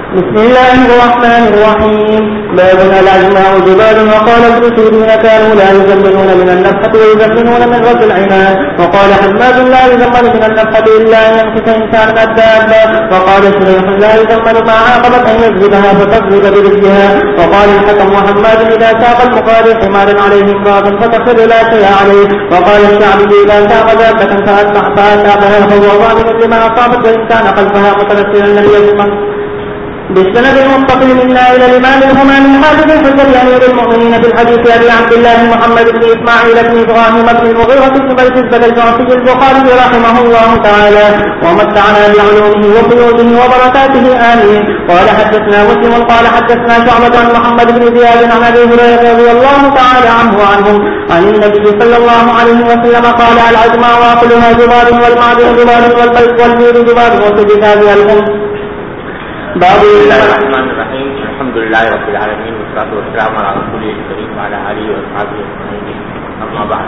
بسم الله الرحمن الرحيم. باب الأجماع جبال. وقال ابن سيرين كانوا لا يزمنون من النفحة ويزمنون من رد العنان. وقال حماد لا يزمن من النفحة إلا أن ينفث إنسان الدابة. وقال شريح لا يزمن ما عاقبت أن يجذبها فتضرب برجلها. وقال الحكم وحماد إذا ساق المقاد حمار عليه امرأة فتصل لا شيء عليه. وقال الشعبي إذا ساق دابة فأتابها فهو ضامن لما أصابت وإن كان خلفها متنسلا لم يزمن. بالسند المتصل منا إلى الإمام الهمام الحافظ الحجة أمير المؤمنين في الحديث أبي عبد الله محمد بن إسماعيل بن إبراهيم بن المغيرة بن بلتزبة الجعفي البخاري رحمه الله تعالى ومتعنا بعلومه وقيوده وبركاته آمين. قال حدثنا مسلم قال حدثنا شعبة عن محمد بن زياد عن أبي هريرة رضي الله تعالى عنه وعنهم عن النبي صلى الله عليه وسلم قال العجماء وأكلها جبال والمعدن جبال والبيت والبير جبال وسجدها بالهم. بسم الله الرحمن الرحیم. الحمد للہ رب العالمین والصلاة والسلام علی رسول الکریم وعلی آلہ واصحابہ اجمعین. اما بعد.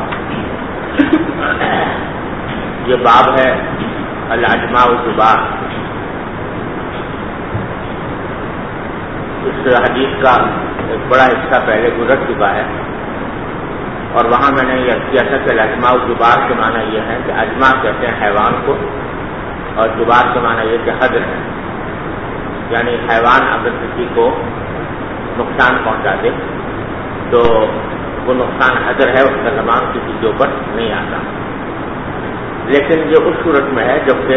یہ باب ہے العجماء والجبال. اس حدیث کا ایک بڑا حصہ پہلے گزر چکا ہے اور وہاں میں نے یہ کیا تھا کہ العجماء والجبال کے معنی یہ ہے کہ اجماء کہتے ہیں حیوان کو اور جبال کے معنی یہ کہ حجر ہے، یعنی حیوان اگر کسی کو نقصان پہنچا دے تو وہ نقصان حجر ہے، اس کا زمان کسی کے اوپر نہیں آتا. لیکن یہ اس صورت میں ہے جبکہ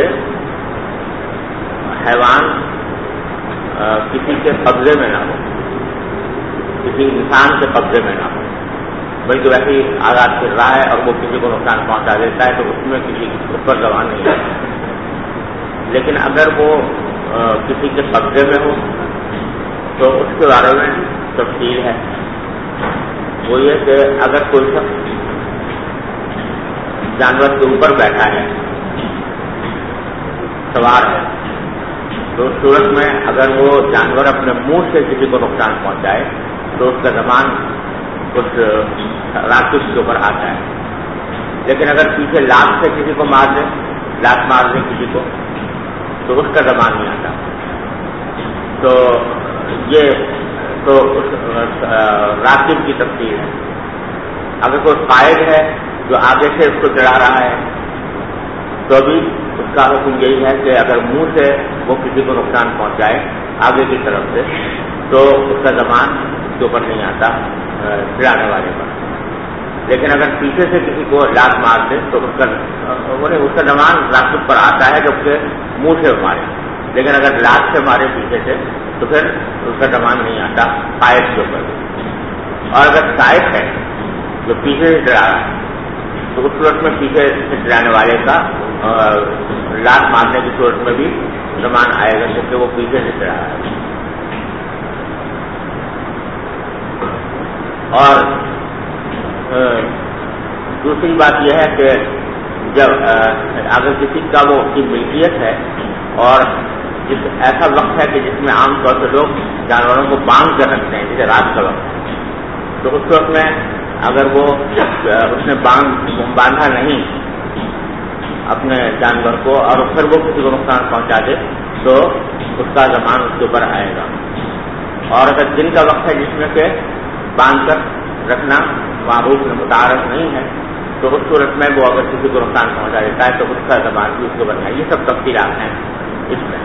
حیوان کسی کے قبضے میں نہ ہو، کسی انسان کے قبضے میں نہ ہو، بلکہ ویسے ہی آزاد پھر رہا ہے اور وہ کسی کو نقصان پہنچا دیتا ہے تو اس میں کسی اس پر زبان نہیں آتا. لیکن اگر وہ کسی کے قبضے میں ہو تو اس کے بارے میں تفصیل ہے. وہ یہ کہ اگر کوئی شخص جانور کے اوپر بیٹھا ہے، سوار ہے، تو اس صورت میں اگر وہ جانور اپنے منہ سے کسی کو نقصان پہنچائے تو اس کا زمان کچھ راکب کے اوپر آتا ہے. لیکن اگر پیچھے لات سے کسی کو مار دے، لات مار دے کسی کو، تو اس کا زمان نہیں آتا. تو یہ تو راکب کی تفصیل ہے. اگر کوئی قائد ہے جو آگے سے اس کو چڑھا رہا ہے تو بھی اس کا حکم یہی ہے کہ اگر منہ سے وہ کسی کو نقصان پہنچائے آگے کی طرف سے تو اس کا زمان اس کے اوپر نہیں آتا چڑھانے والے پر. لیکن اگر پیچھے سے کسی کو لات مار دے تو اس کا زمان راکب پر آتا ہے جبکہ منہ سے مارے. لیکن اگر لات سے مارے پیچھے سے تو پھر اس کا زمان نہیں آتا قائد کے اوپر. اور اگر قائد ہے جو پیچھے سے چڑھا رہا ہے تو اس صورت میں پیچھے سے چڑھانے والے کا لات مارنے کی صورت میں بھی زمان آئے گا کیونکہ وہ پیچھے سے چڑھا رہا ہے. اور دوسری بات یہ ہے کہ جب اگر کسی کا وہ کی ملکیت ہے اور ایسا وقت ہے کہ جس میں عام طور سے لوگ جانوروں کو باندھ کر رکھتے ہیں جیسے رات کا وقت، تو اس وقت میں اگر وہ اس نے باندھا نہیں اپنے جانور کو اور پھر وہ کسی کو نقصان پہنچا دے تو اس کا زمان اس کے اوپر آئے گا. اور اگر دن کا وقت ہے جس میں کہ باندھ کر رکھنا معروف متعارف نہیں ہے تو اس صورت میں وہ اگر کسی کو نقصان پہنچا دیتا ہے تو اس کا زمان بھی اس کو بنائے. یہ سب تفصیلات ہیں اس میں.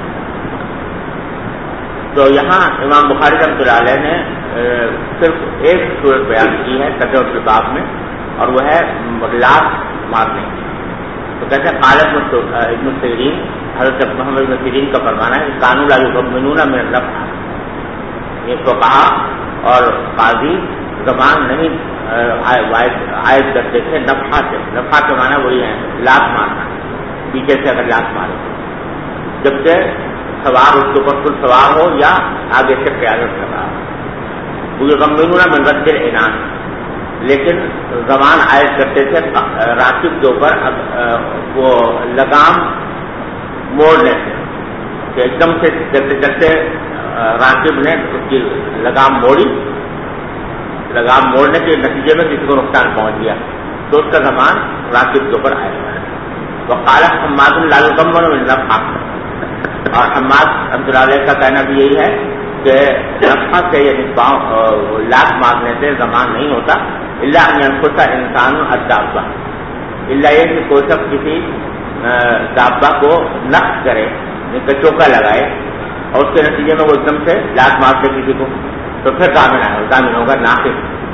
تو یہاں امام بخاری رحمۃ اللہ علیہ نے صرف ایک صورت بیان کی ہے ترجمہ الباب میں اور وہ ہے لات مارنے. تو کہتے ہیں قال ابن سیرین، حضرت محمد بن سیرین کا فرمانا ہے کانوا لا یؤمنون من النفح. یہ فقہا اور قاضی زبان نہیں عائد کرتے تھے نفحہ سے. نفحہ کے معنی وہی ہے لات مارنا، پیچھے سے اگر لات مارے جبکہ سوار اس کے اوپر خود سوار ہو یا آگے سے قیادت کر رہا ہو. وہ غمبینون من رد العنان، لیکن زمان عائد کرتے تھے راکب کے اوپر وہ لگام موڑنے سے کہ ایک دم سے چلتے چلتے راکب نے اس کی لگام موڑی، لگام موڑنے کے نتیجے میں کسی کو نقصان پہنچ گیا تو اس کا زمان راکب کے اوپر آئے گا. وقال حماد لا يضمن من النفحة، اور حماد عبداللہ علیہ کا کہنا بھی یہی ہے کہ نفع سے یعنی لاکھ مارنے سے زمان نہیں ہوتا اللہ ان ينفس انسان الدابہ، اللہ یہ کہ کوئی شخص کسی دابہ کو نقص کرے، چوکا لگائے اور اس کے نتیجے میں وہ ایک دم سے لاکھ مار دے کسی کو تو پھر ضامن ہوگا ناقص.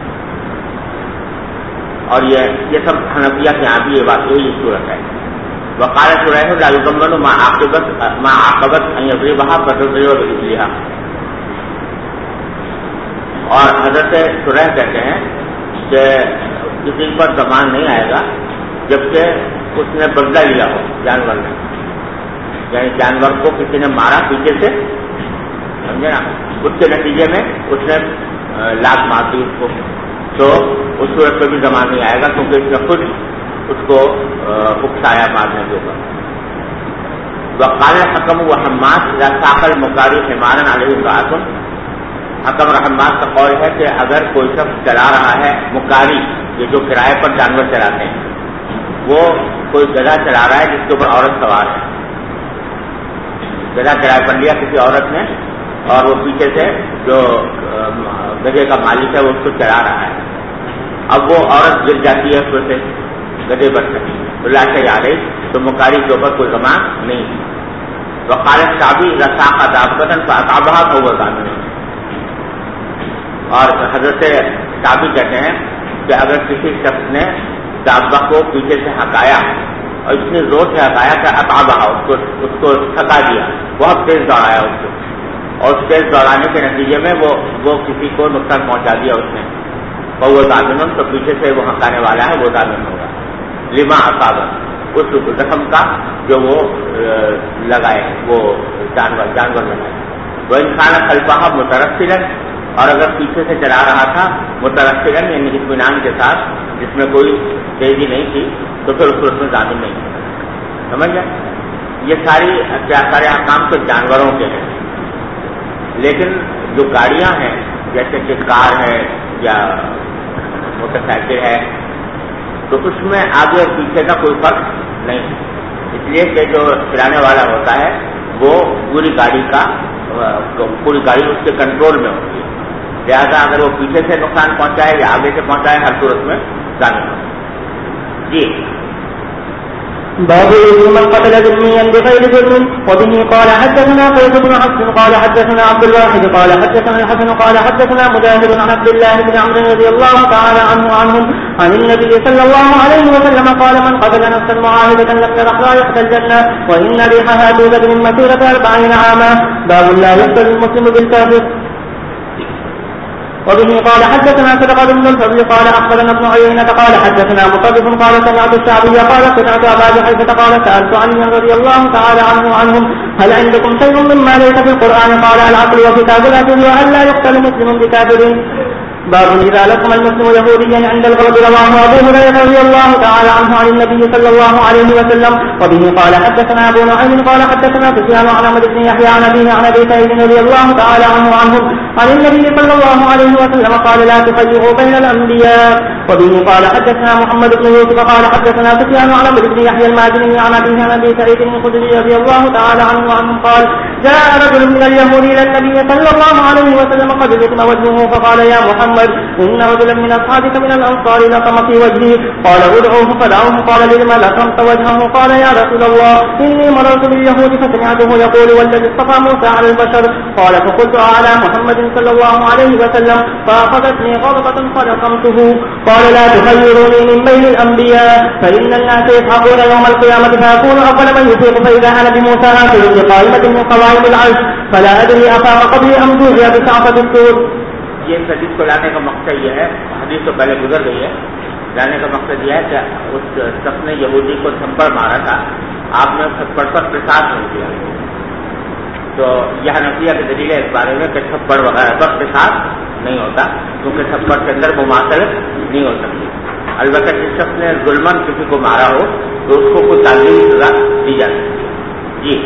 اور یہ سب حنفیہ کے یہاں بھی یہ بات یہی صورت ہے. وقال شریح لا يضمن ما عاقبت ان يضربها فتضرب بمثلها. اور حضرت شریح کہتے ہیں کہ کسی پر زمان نہیں آئے گا جبکہ اس نے بدلہ لیا ہو جانور نے، یعنی جانور کو کسی نے مارا پیچھے سے، سمجھے نا، اس کے نتیجے میں اس نے لاکھ مار دی اس کو، تو اس صورت پہ بھی زمان نہیں آئے گا کیونکہ اس نے خود اس کو اکسایا مارنے کے اوپر. وقال حکم و حماد اذا ساق المقاری حمارا علیہ امرأۃ. حکم اور حماد کا قول ہے کہ اگر کوئی شخص چلا رہا ہے مقاری، یہ جو کرائے پر جانور چلاتے ہیں، وہ کوئی گدھا چلا رہا ہے جس کے اوپر عورت سوار ہے، گدھا کرائے پر لیا کسی عورت نے اور وہ پیچھے سے جو گدھے کا مالک ہے وہ اس کو چلا رہا ہے، اب وہ عورت گر جاتی ہے اس سے گدھے پر سے تو لاش جا رہی تو مقاری کے اوپر کوئی زمان نہیں. وقالت شابی رساق دابتن فاطابہ تو وہ ضامن. اور حضرت شابی کہتے ہیں کہ اگر کسی شخص نے دابہ کو پیچھے سے ہکایا اور اتنی زور سے ہکایا کہ اطابہ اس کو تھکا دیا، بہت تیز دوڑایا اس کو، اور اس تیز دوڑانے کے نتیجے میں وہ کسی کو نقصان پہنچا دیا اس نے، اور وہ ضامن، تو پیچھے سے وہ ہکانے والا ہے وہ ضامن ہوگا لما اصابہ، اس زخم کا جو وہ لگائے وہ جانور لگائے. وہ انسان خلفہ مترسلا، اور اگر پیچھے سے چلا رہا تھا مترسلا یعنی اطمینان کے ساتھ جس میں کوئی تیزی نہیں تھی تو پھر اس میں ضامن نہیں ہے. سمجھ گئے؟ یہ سارے احکام تو جانوروں کے ہیں، لیکن جو گاڑیاں ہیں جیسے کہ کار ہے یا موٹر سائیکل ہے تو اس میں آگے اور پیچھے کا کوئی فرق نہیں، اس لیے کہ جو چلانے والا ہوتا ہے وہ پوری گاڑی اس کے کنٹرول میں ہوتی ہے، لہٰذا اگر وہ پیچھے سے نقصان پہنچائے یا آگے سے پہنچائے ہر صورت میں ضامن ہوتا ہے. جی باب من قتل ذميا بغير ظلم. وبه قال حدثنا قيس بن حفص قال حدثنا عبد الواحد قال حدثنا الحسن قال حدثنا مجاهد عن عبد الله بن عمرو رضي الله تعالى عنهم عن النبي صلى الله عليه وسلم قال من قتل نفسا معاهدة لم يرح رائحة الجنة وإن ريحها توجد من مسيرة 40 عاما. باب لا يقتل المسلم بالكافر. وبه قال حدثنا سرقة بن الفضل قال أخبرنا ابن عيينة قال حدثنا مطرف قال سمعت الشعبي قال سمعت أبا جحيفة قال سألت علي رضي الله تعالى عنهم هل عندكم شيء مما ليس في القرآن قال العقل وكتاب العدل وأن لا يقتل مسلم بكافر. باب إذا لقم المسلم يهوديا عند الغرب. رواه أبو هريرة رضي الله تعالى عنه عن النبي صلى الله عليه وسلم. وبه قال حدثنا أبو نعيم قال حدثنا سفيان عن عمرو بن يحيى عن أبيه عن أبي سعيد رضي الله تعالى عنهم عن النبي صلى الله عليه وسلم قال لا تفرقوا بين الأنبياء. وبه قال حدثنا محمد بن يوسف قال حدثنا سفيان عن عمرو بن يحيى المازني عن أبيه عن أبي سعيد الخدري رضي الله تعالى عنه قال جاء رجل من اليهود إلى النبي صلى الله عليه وسلم قد لقم وجهه فقال يا محمد إن رجلا من أصحابك من الأنصار لقم في وجهه قال ادعوه فدعوه قال لما لقمت وجهه قال يا رسول الله إني مررت باليهود فسمعته يقول والذي اصطفى موسى على البشر قال فقلت على محمد صلى الله عليه وسلم فأخذتني غضبة فلقمته قال لا تخيروني من بين الأنبياء فإن الناس يسحقون يوم القيامة فأكون أول من يفيق فإذا أنا بموسى آخر بقائمة من قوائم العرش فلا أدري أفاق قبلي أم توجي بسعفة السور. یہ حدیث کو لانے کا مقصد یہ ہے، حدیث تو پہلے گزر گئی ہے، لانے کا مقصد یہ ہے کہ اس شخص نے یہودی کو تھپڑ مارا تھا، آپ نے تھپڑ پر قصاص نہیں کیا، تو یہ حنفیہ کی دلیل ہے اس بارے میں کہ تھپڑ وغیرہ پر قصاص نہیں ہوتا کیونکہ تھپڑ کے اندر مماثلت نہیں ہو سکتی. البتہ جس شخص نے ظلمن کسی کو مارا ہو تو اس کو کوئی تعلیمی سزا دی جا سکتی. جی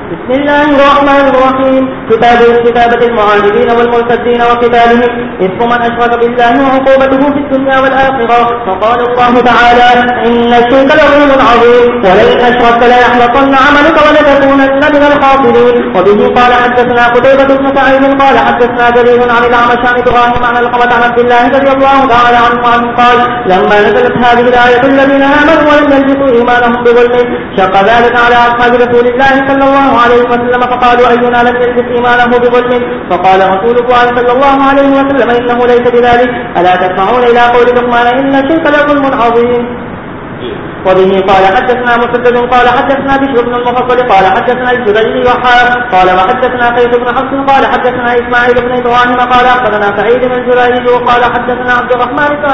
بسم الله الرحمن الرحيم. كتاب كتابة المعاندين والمرتدين وقتالهم إثم من أشرك بالله وعقوبته في الدنيا والآخرة. فقال الله تعالى: إن الشرك لظلم عظيم ولئن أشركت ليحبطن عملك ولتكونن من الخاسرين. وبه قال حدثنا قتيبة بن سعيد قال حدثنا جرير عن الأعمش عن إبراهيم عن القمة عن عبد الله رضي الله تعالى عنه قال: لما نزلت هذه الآية الذين آمنوا ولم يلبسوا إيمانهم بظلم شق ذلك على أصحاب رسول الله صلى الله عليه وسلم فقالوا: أينا لم يلبس إيمانه بظلم؟ فقال رسول الله صلى الله عليه وسلم: إنه ليس بذلك. ألا تسمعون إلى قول لقمان: إن الشرك لظلم عظيم. وبه قال حدثنا مسدد قال حدثنا بشر بن المفضل قال حدثنا الزبيدي وحاء قال وحدثنا قيس بن حفص قال حدثنا إسماعيل بن إبراهيم قال أخبرنا سعيد بن الزبيدي وقال حدثنا عبد الرحمن بن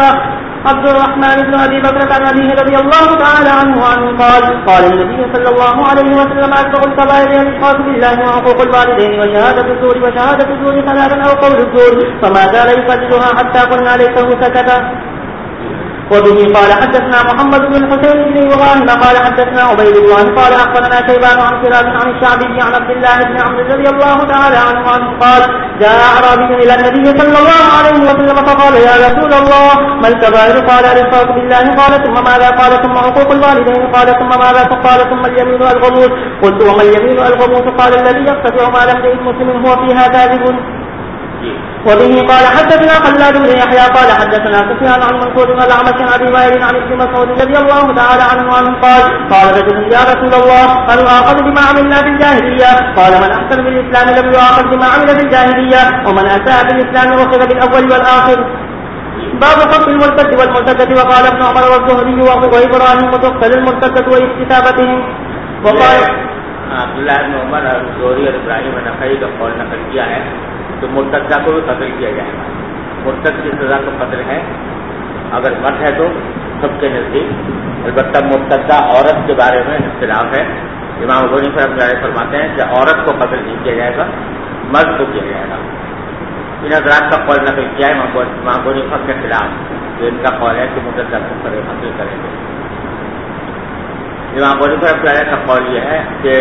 أبي بكر عن أبيه رضي الله تعالى عنه قال النبي صلى الله عليه وسلم: أكبر الكبائر الإشراك بالله وعقوق الوالدين وشهادة الزور ثلاثا أو قول الزور، فما زال يفجرها حتى قلنا ليته سكت. وبه قال حدثنا محمد بن الحسين بن إبراهيم قال حدثنا عبيد الله قال أخبرنا شيبان عن سراج عن الشعبي عن عبد الله بن عمرو رضي الله تعالى عنه قال: جاء أعرابي إلى النبي صلى الله عليه وسلم فقال: يا رسول الله ما الكبائر؟ قال: الإشراك بالله. قال: ثم ماذا؟ قال: ثم عقوق الوالدين. قال: ثم ماذا؟ قال: ثم اليمين الغموس. قلت: وما اليمين الغموس؟ قال: الذي يقتطع مال امرئ مسلم هو فيها كاذب. وبه قال حدثنا خلاد بن يحيى قال حدثنا سفيان عن منصور الأعمش عن أبي وائل عن ابن مسعود رضي الله تعالى عنه قال رجل: يا رسول الله هل آخذ بما عملنا في الجاهلية؟ قال: من أحسن بالإسلام لم يؤاخذ بما عمل في الجاهلية، ومن أساء بالإسلام أخذ بالأول والآخر. باب حق المرتد والمرتدة. وقال ابن عمر والزهري وإبراهيم: تقتل المرتدة واستتابتهم. وقال عبد الله بن عمر اور زہری اور ابراہیم نخعی کا قول نقل کیا ہے تو مرتدہ کو بھی قتل کیا جائے گا. مرتد کی سزا تو قتل ہے اگر مرد ہے تو سب کے نزدیک. البتہ مرتدہ عورت کے بارے میں اختلاف ہے. امام ابو حنیفہ رحمۃ اللہ فرماتے ہیں کہ عورت کو قتل نہیں کیا جائے گا، مرد کو کیا جائے گا. ان حضرات کا قول نقل کیا ہے امام ابو حنیفہ کے خلاف، جو ان کا قول ہے کہ مرتدہ کو قتل کریں گے. امام ابو حنیفہ رحمۃ اللہ کا قول یہ ہے کہ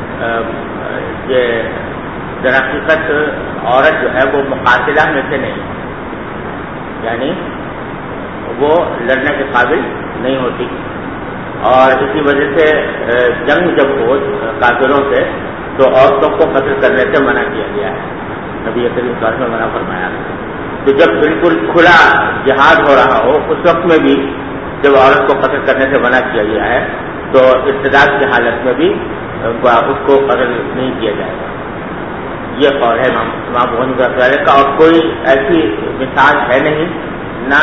در حقیقت عورت جو ہے وہ مقاتلہ میں سے نہیں، یعنی وہ لڑنے کے قابل نہیں ہوتی، اور اسی وجہ سے جنگ جب ہو کافروں سے تو عورتوں کو قتل کرنے سے منع کیا گیا ہے. نبی کریم صلی اللہ علیہ وسلم نے منع فرمایا. تو جب بالکل کھلا جہاد ہو رہا ہو اس وقت میں بھی جب عورت کو قتل کرنے سے منع کیا گیا ہے تو ارتداد کی حالت میں بھی اس کو قتل نہیں کیا جائے گا. یہ قول ہے امام ابو حنیفہ کا. اور کوئی ایسی مثال ہے نہیں نہ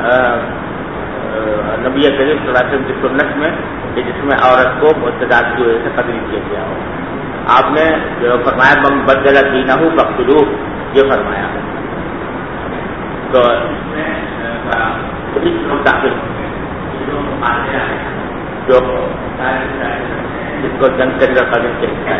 نبی کریم صلی اللہ علیہ وسلم کی سنت میں کہ جس میں عورت کو ارتداد کی وجہ سے قتل کیا گیا ہو. آپ نے جو فرمایا من بدل دینہ فاقتلوہ، یہ فرمایا. تو اس میں لوگ داخل جو جس کو جنگ کے اندر قتل کیا ہے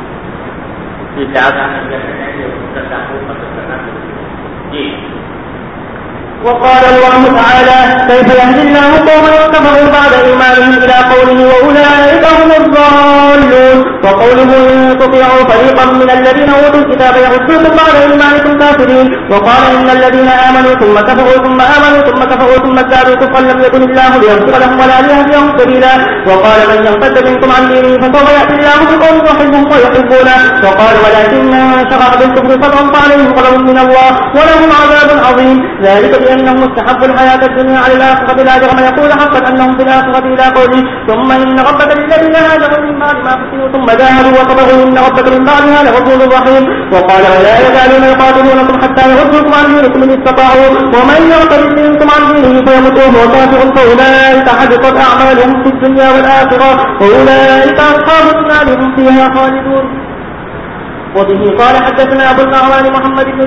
جی. وقال الله تعالى: كيف يهدي الله قوما كفروا بعد إيمانهم إلى قوله وأولئك هم الضالون. وقوله: إن تطيعوا فريقا من الذين أوتوا الكتاب يردوكم بعد إيمانكم كافرين. وقال: إن الذين آمنوا ثم كفروا ثم آمنوا ثم كفروا ثم ازدادوا كفرا لم يكن الله ليغفر لهم ولا ليهديهم سبيلا. وقال: من يرتد منكم عن دينه فسوف يأتي الله بقوم يحبهم ويحبونه. وقال: ولكن من شرع بالكفر صدرا فعليهم غضب من الله ولهم عذاب عظيم. ذلك بأنهم استحبوا الحياة الدنيا على الآخرة لا جرم يقول حقا أنهم في الآخرة إلى قوله: ثم إن ربك للذين هاجروا من بعد ما فتنوا ثم جاهدوا وصبروا إن ربك من بعدها لغفور رحيم. وقال: ولا يزالون يقاتلونكم حتى يردوكم عن دينكم إن استطاعوا ومن يرتد منكم عن دينه فيمت وهو كافر فأولئك حبطت أعمالهم في الدنيا والآخرة وأولئك أصحاب النار هم فيها خالدون. وبه قال حدثنا أبو النعمان محمد بن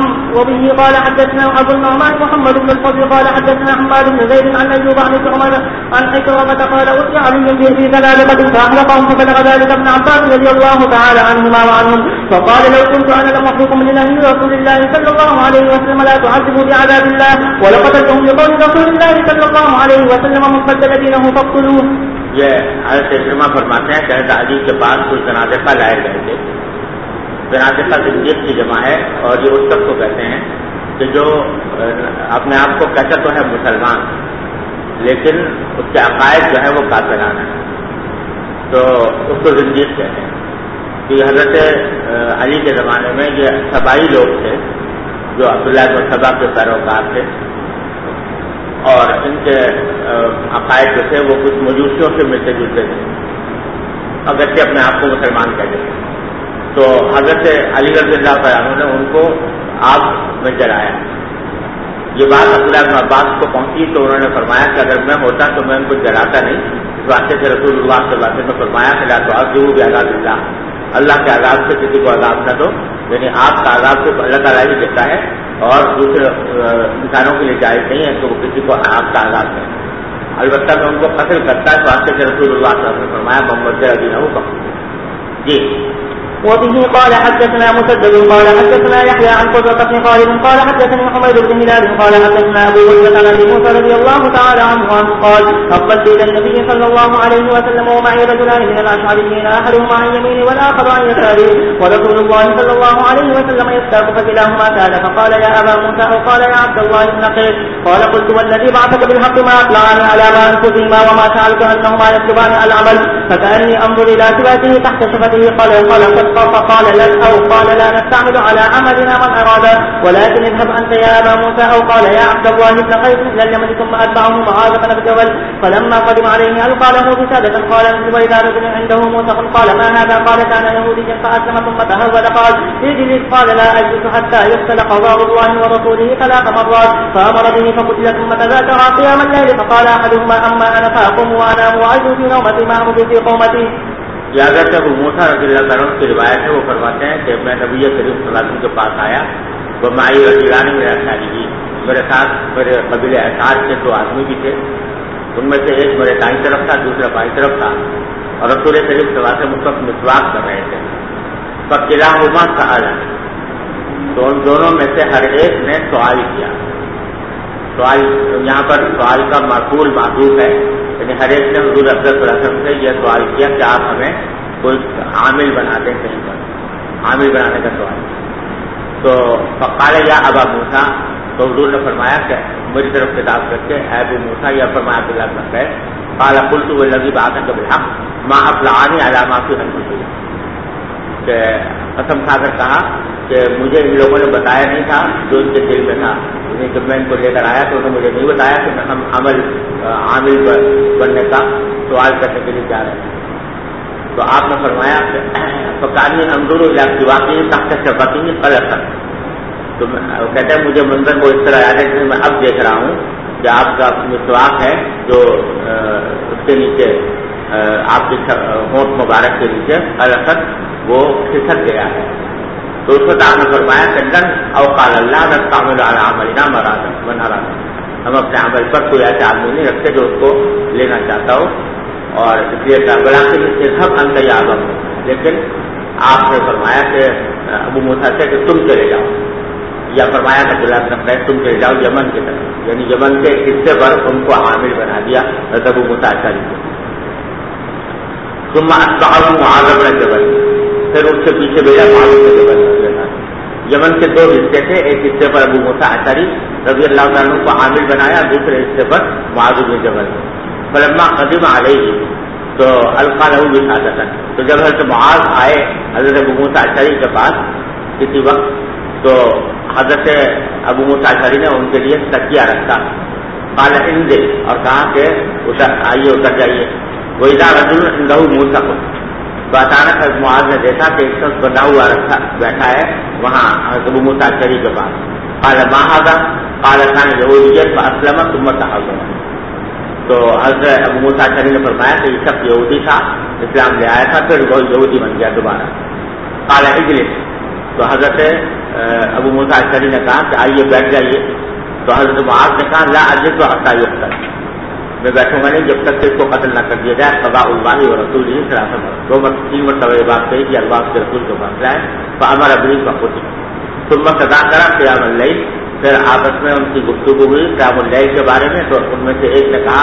الفضل قال حدثنا حماد بن زيد عن أيوب عن عكرمة قال: أتي علي في ثلاثة فأحلقهم فبلغ ذلك ابن عباس رضي الله تعالى عنهما وعنهم فقال: لو كنت أنا لمخلوق من نهي رسول الله صلى الله عليه وسلم لا تعذبوا بعذاب الله ولقتلتهم لقول رسول الله صلى الله عليه وسلم من بدل دينه فاقتلوه. یہ حضرت عکرمہ فرماتے ہیں کہ حضرت علی کے پاس کچھ زنادقہ لائے گئے تھے. زنادقہ زندگیت کی جمع ہے اور یہ اس سب کو کہتے ہیں کہ جو اپنے آپ کو کہتا تو ہے مسلمان لیکن اس کے عقائد جو ہے وہ کافرانہ ہے, تو اس کو زندگیت کہتے ہیں. کہ حضرت علی کے زمانے میں یہ سبائی لوگ تھے جو عبداللہ بن سبا کے پیروکار تھے, اور ان کے عقائد جو تھے وہ کچھ مجوسیوں سے ملتے جلتے تھے اگرچہ اپنے آپ کو مسلمان کہتے تھے. تو حضرت علی رضی اللہ عنہ نے ان کو آگ میں جلایا. یہ بات عبداللہ بن عباس کو پہنچی تو انہوں نے فرمایا کہ اگر میں ہوتا تو میں ان کو جلاتا نہیں. اس واسطے سے رسول اللہ صلی اللہ علیہ وسلم نے فرمایا کہ لا تعذبوا بعذاب اللہ, اللہ کے عذاب سے کسی کو عذاب نہ دو. یعنی آپ کا عذاب صرف اللہ تعالیٰ ہی دیتا ہے اور دوسرے انسانوں کے لیے جائز نہیں ہے کہ وہ کسی کو آپ کا عذاب دیں. البتہ میں ان کو قتل کرتا ہے. اس واسطے سے رسول اللہ صلی اللہ علیہ وسلم نے فرمایا محمد ابھی نہ ہو. جی. وبه قال حدثنا مسدد قال حدثنا يحيى عن قدرة بن خالد قال حدثني حميد بن هلال قال حدثنا أبو بكر عن أبي موسى رضي الله تعالى عنه قال أقبلت إلى النبي صلى الله عليه وسلم ومعي رجلان من الأشعريين أحدهما عن يمينه والآخر عن يساره ورسول الله صلى الله عليه وسلم يستاق فكلاهما كان فقال يا أبا موسى أو قال يا عبد الله بن قيس قال قلت والذي بعثك بالحق ما أطلعني على ما أنفسهما وما سألت أنهما يكتبان العمل فكأني أنظر إلى سباته تحت شفته قال فقال لا أو قال لا نستعمل على عملنا من أراد ولكن اذهب أنت يا أبا موسى أو قال يا عبد الله بن قيس إلى اليمن ثم أتبعه معاذ بن الجبل فلما قدم عليه ألقى له رسالة قال انزل إلى رجل عنده موثق قال ما هذا قال كان يهوديا فأسلم ثم تهود قال اجلس قال لا أجلس حتى يفصل قضاء الله ورسوله 3 مرات فأمر به فقتل ثم تذاكر قيام الليل فقال أحدهما أما أنا فأقوم وأنام وأجد في نومتي ما أمر في قومتي. یہ اگر ابو موسیٰ رضی اللہ عنہ کی روایت ہے, وہ فرماتے ہیں کہ میں نبی کریم صلی اللہ علیہ وسلم کے پاس آیا. وہ معی رجلان میرے اشعری, میرے ساتھ میرے قبیلے اشعار کے 2 آدمی بھی تھے. ان میں سے ایک میرے دائیں طرف تھا, دوسرا بائیں طرف تھا, اور رسول کریم صلی اللہ علیہ وسلم اس وقت مسواک کر رہے تھے. فکلاہما سأل, تو ان دونوں میں سے ہر ایک نے سوال کیا. سوال یہاں پر سوال کا معقول معذوف ہے, یعنی ہر ایک نے حضور افضل صلی اللہ علیہ وسلم سے یہ سوال کیا کہ آپ ہمیں کوئی عامل بنا دیں کہیں پر, عامل بنانے کا سوال. تو فقال یا ابا موسیٰ, تو حضور نے فرمایا کہ میری طرف خطاب کر کے اے ابو موسیٰ, یا فرمایا عبداللہ بن قیس قال قلت والذی بعثک بالحق ما اطلعنی علی ما فی انفسہم, کہ قسم کھا کر کہا کہ مجھے ان لوگوں نے بتایا نہیں تھا جو ان کے دل میں تھا. جب میں ان کو لے کر آیا تو انہوں نے مجھے نہیں بتایا کہ ہم عامل بننے کا سوال کرنے کے لیے جا رہے ہیں. تو آپ نے فرمایا کہ فقانی انظر الی واقعی تحت شفقتی قلقا, تو کہتے ہیں مجھے منظر وہ اس طرح یاد ہے کہ میں اب دیکھ رہا ہوں کہ آپ کا مسواک ہے جو اس کے نیچے آپ کے ہونٹ مبارک کے نیچے قلقت وہ کھسک گیا ہے. تو اس وقت آپ نے فرمایا کہ لن او قال اللہ نستعمل علی عملنا من اراد, ہم اپنے عمل پر کوئی ایسا آدمی نہیں رکھتے جو اس کو لینا چاہتا ہو. اور اس لیے اذهب انت یا ابا موسیٰ, لیکن آپ نے فرمایا کہ ابو موسیٰ سے کہ تم چلے جاؤ, یا فرمایا کہ عبداللہ بن قیس تم چلے جاؤ یمن کی طرف, یعنی یمن کے حصے پر ان کو عامل بنا دیا ابو موسیٰ اشعری کو. ثم اتبعه معاذ بن الجبل, پھر اس سے پیچھے بھیجا معاذ بن الجبل. یمن کے 2 حصے تھے, ایک حصے پر ابو موسیٰ اشعری رضی اللہ عنہ کو عامل بنایا, دوسرے حصے پر معاذ بن جبل. فلما قدم علیہ تو القا له رسالۃ, تو جب حضرت معاذ آئے حضرت ابو موسیٰ اشعری کے پاس کسی وقت, تو حضرت ابو موسیٰ اشعری نے ان کے لیے تکیہ رکھا. قال انزل, اور کہا کہ اتر جائیے. وإذا رجل عنده موثق, تو اچانک معاذ نے دیکھا کہ ایک شخص بندھا ہوا بیٹھا ہے وہاں ابو موسیٰ اشعری کے پاس. قال ما هذا قال كان يهوديا فأسلم ثم تحول, تو حضرت ابو موسیٰ اشعری نے فرمایا کہ یہ شخص یہودی تھا, اسلام لے آیا تھا, پھر وہ یہودی بن گیا دوبارہ. قال اجلس, تو حضرت ابو موسیٰ اشعری نے کہا کہ آئیے بیٹھ جائیے. تو حضرت معاذ نے کہا لا اجلس حتى يقتل, میں بیٹھوں گا نہیں جب تک کہ اس کو قتل نہ کر دیا جائے. قضاء اللہ ورسولہ 3 مرتبہ یہ بات کہی کہ اللہ کے رسول کو فیصلہ ہے. فامر به فقتل ثم تذاکر قیام اللیل, پھر آپس میں ان کی گفتگو ہوئی قیام اللیل کے بارے میں. تو ان میں سے ایک نے کہا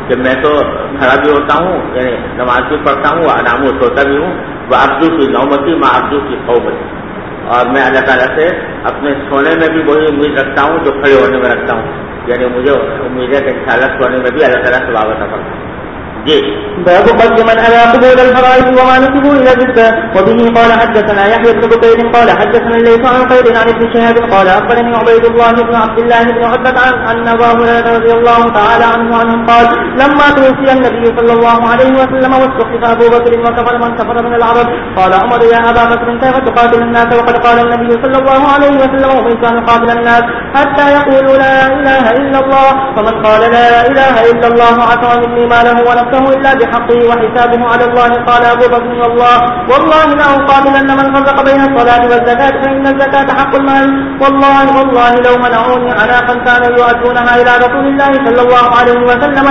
کہ میں تو کھڑا بھی ہوتا ہوں، یعنی نماز بھی پڑھتا ہوں، انام سوتا بھی ہوں، وہ ابدو کی نومتی ماں ابدو کی قومتی، اور میں اللہ تعالیٰ سے اپنے سونے میں بھی وہی امید رکھتا ہوں جو کھڑے ہونے میں رکھتا ہوں، یعنی مجھے امید ہے کہ انشاءاللہ سونے میں بھی اللہ تعالیٰ سے وابستہ کرتا ہوں. جی باب قدر من على قبول الفرائض وما نسبوا الى الرزق. وبه قال حدثنا يحيى بن بكير قال حدثنا الليث عن خير عن ابن شهاب قال اخبرني عبيد الله بن عبد الله بن عتبة عن ابا هريرة رضي الله تعالى عنه قال لما توفي النبي صلى الله عليه وسلم واستخلف ابو بكر وكفر من كفر من العرب قال عمر يا ابا بكر كيف تقاتل الناس وقد قال النبي صلى الله عليه وسلم امرت ان اقاتل الناس حتى يقولوا لا اله الا الله فمن قال لا اله الا الله عصم مني ماله ونفسه إلا بحقه وحسابه على الله. قال أبو بكر والله لا أقاتلن من فرق بين الصلاة والزكاة فإن الزكاة حق المال والله لو منعوني عناقا كانوا يؤدونها إلى رسول الله صلى الله عليه وسلم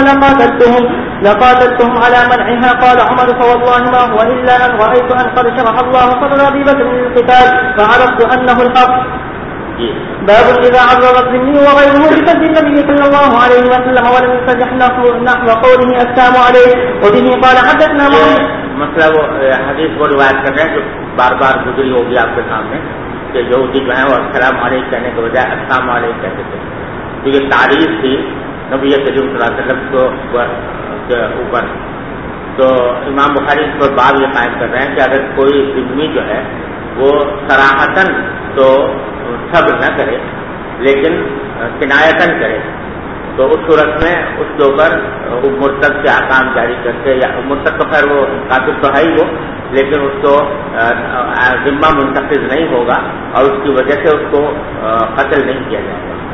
لقاتلتهم على منعها. قال عمر فوالله ما هو إلا أن رأيت أن قد شرح الله صدر أبي بكر للقتال فعرفت أنه الحق. باب إذا عرض الذمي وغيره بكذب النبي صلى الله عليه وسلم ولم يستجح نحو قوله السلام عليه. وبه قال حدثنا مطلب حدیث کو روایت کر رہے ہیں جو بار بار گزری ہوگی آپ کے سامنے کہ یہودی جو ہیں وہ السلام علیکم کہنے کے بجائے السلام علیکم کہتے تھے. تو یہ تعریف تھی نبی کریم صلی اللہ علیہ وسلم کے اوپر. تو امام بخاری اس پر باب یہ قائم کر رہے ہیں کہ اگر کوئی ذمی جو ہے وہ صراحتاً تو صبر نہ کرے لیکن کنایتاً کرے تو اس صورت میں اس کے اوپر مرتد کے احکام جاری کرتے، یا مرتد تو خیر وہ قاتل تو ہے ہی وہ، لیکن اس کو ذمہ منتقل نہیں ہوگا اور اس کی وجہ سے اس کو قتل نہیں کیا جائے گا.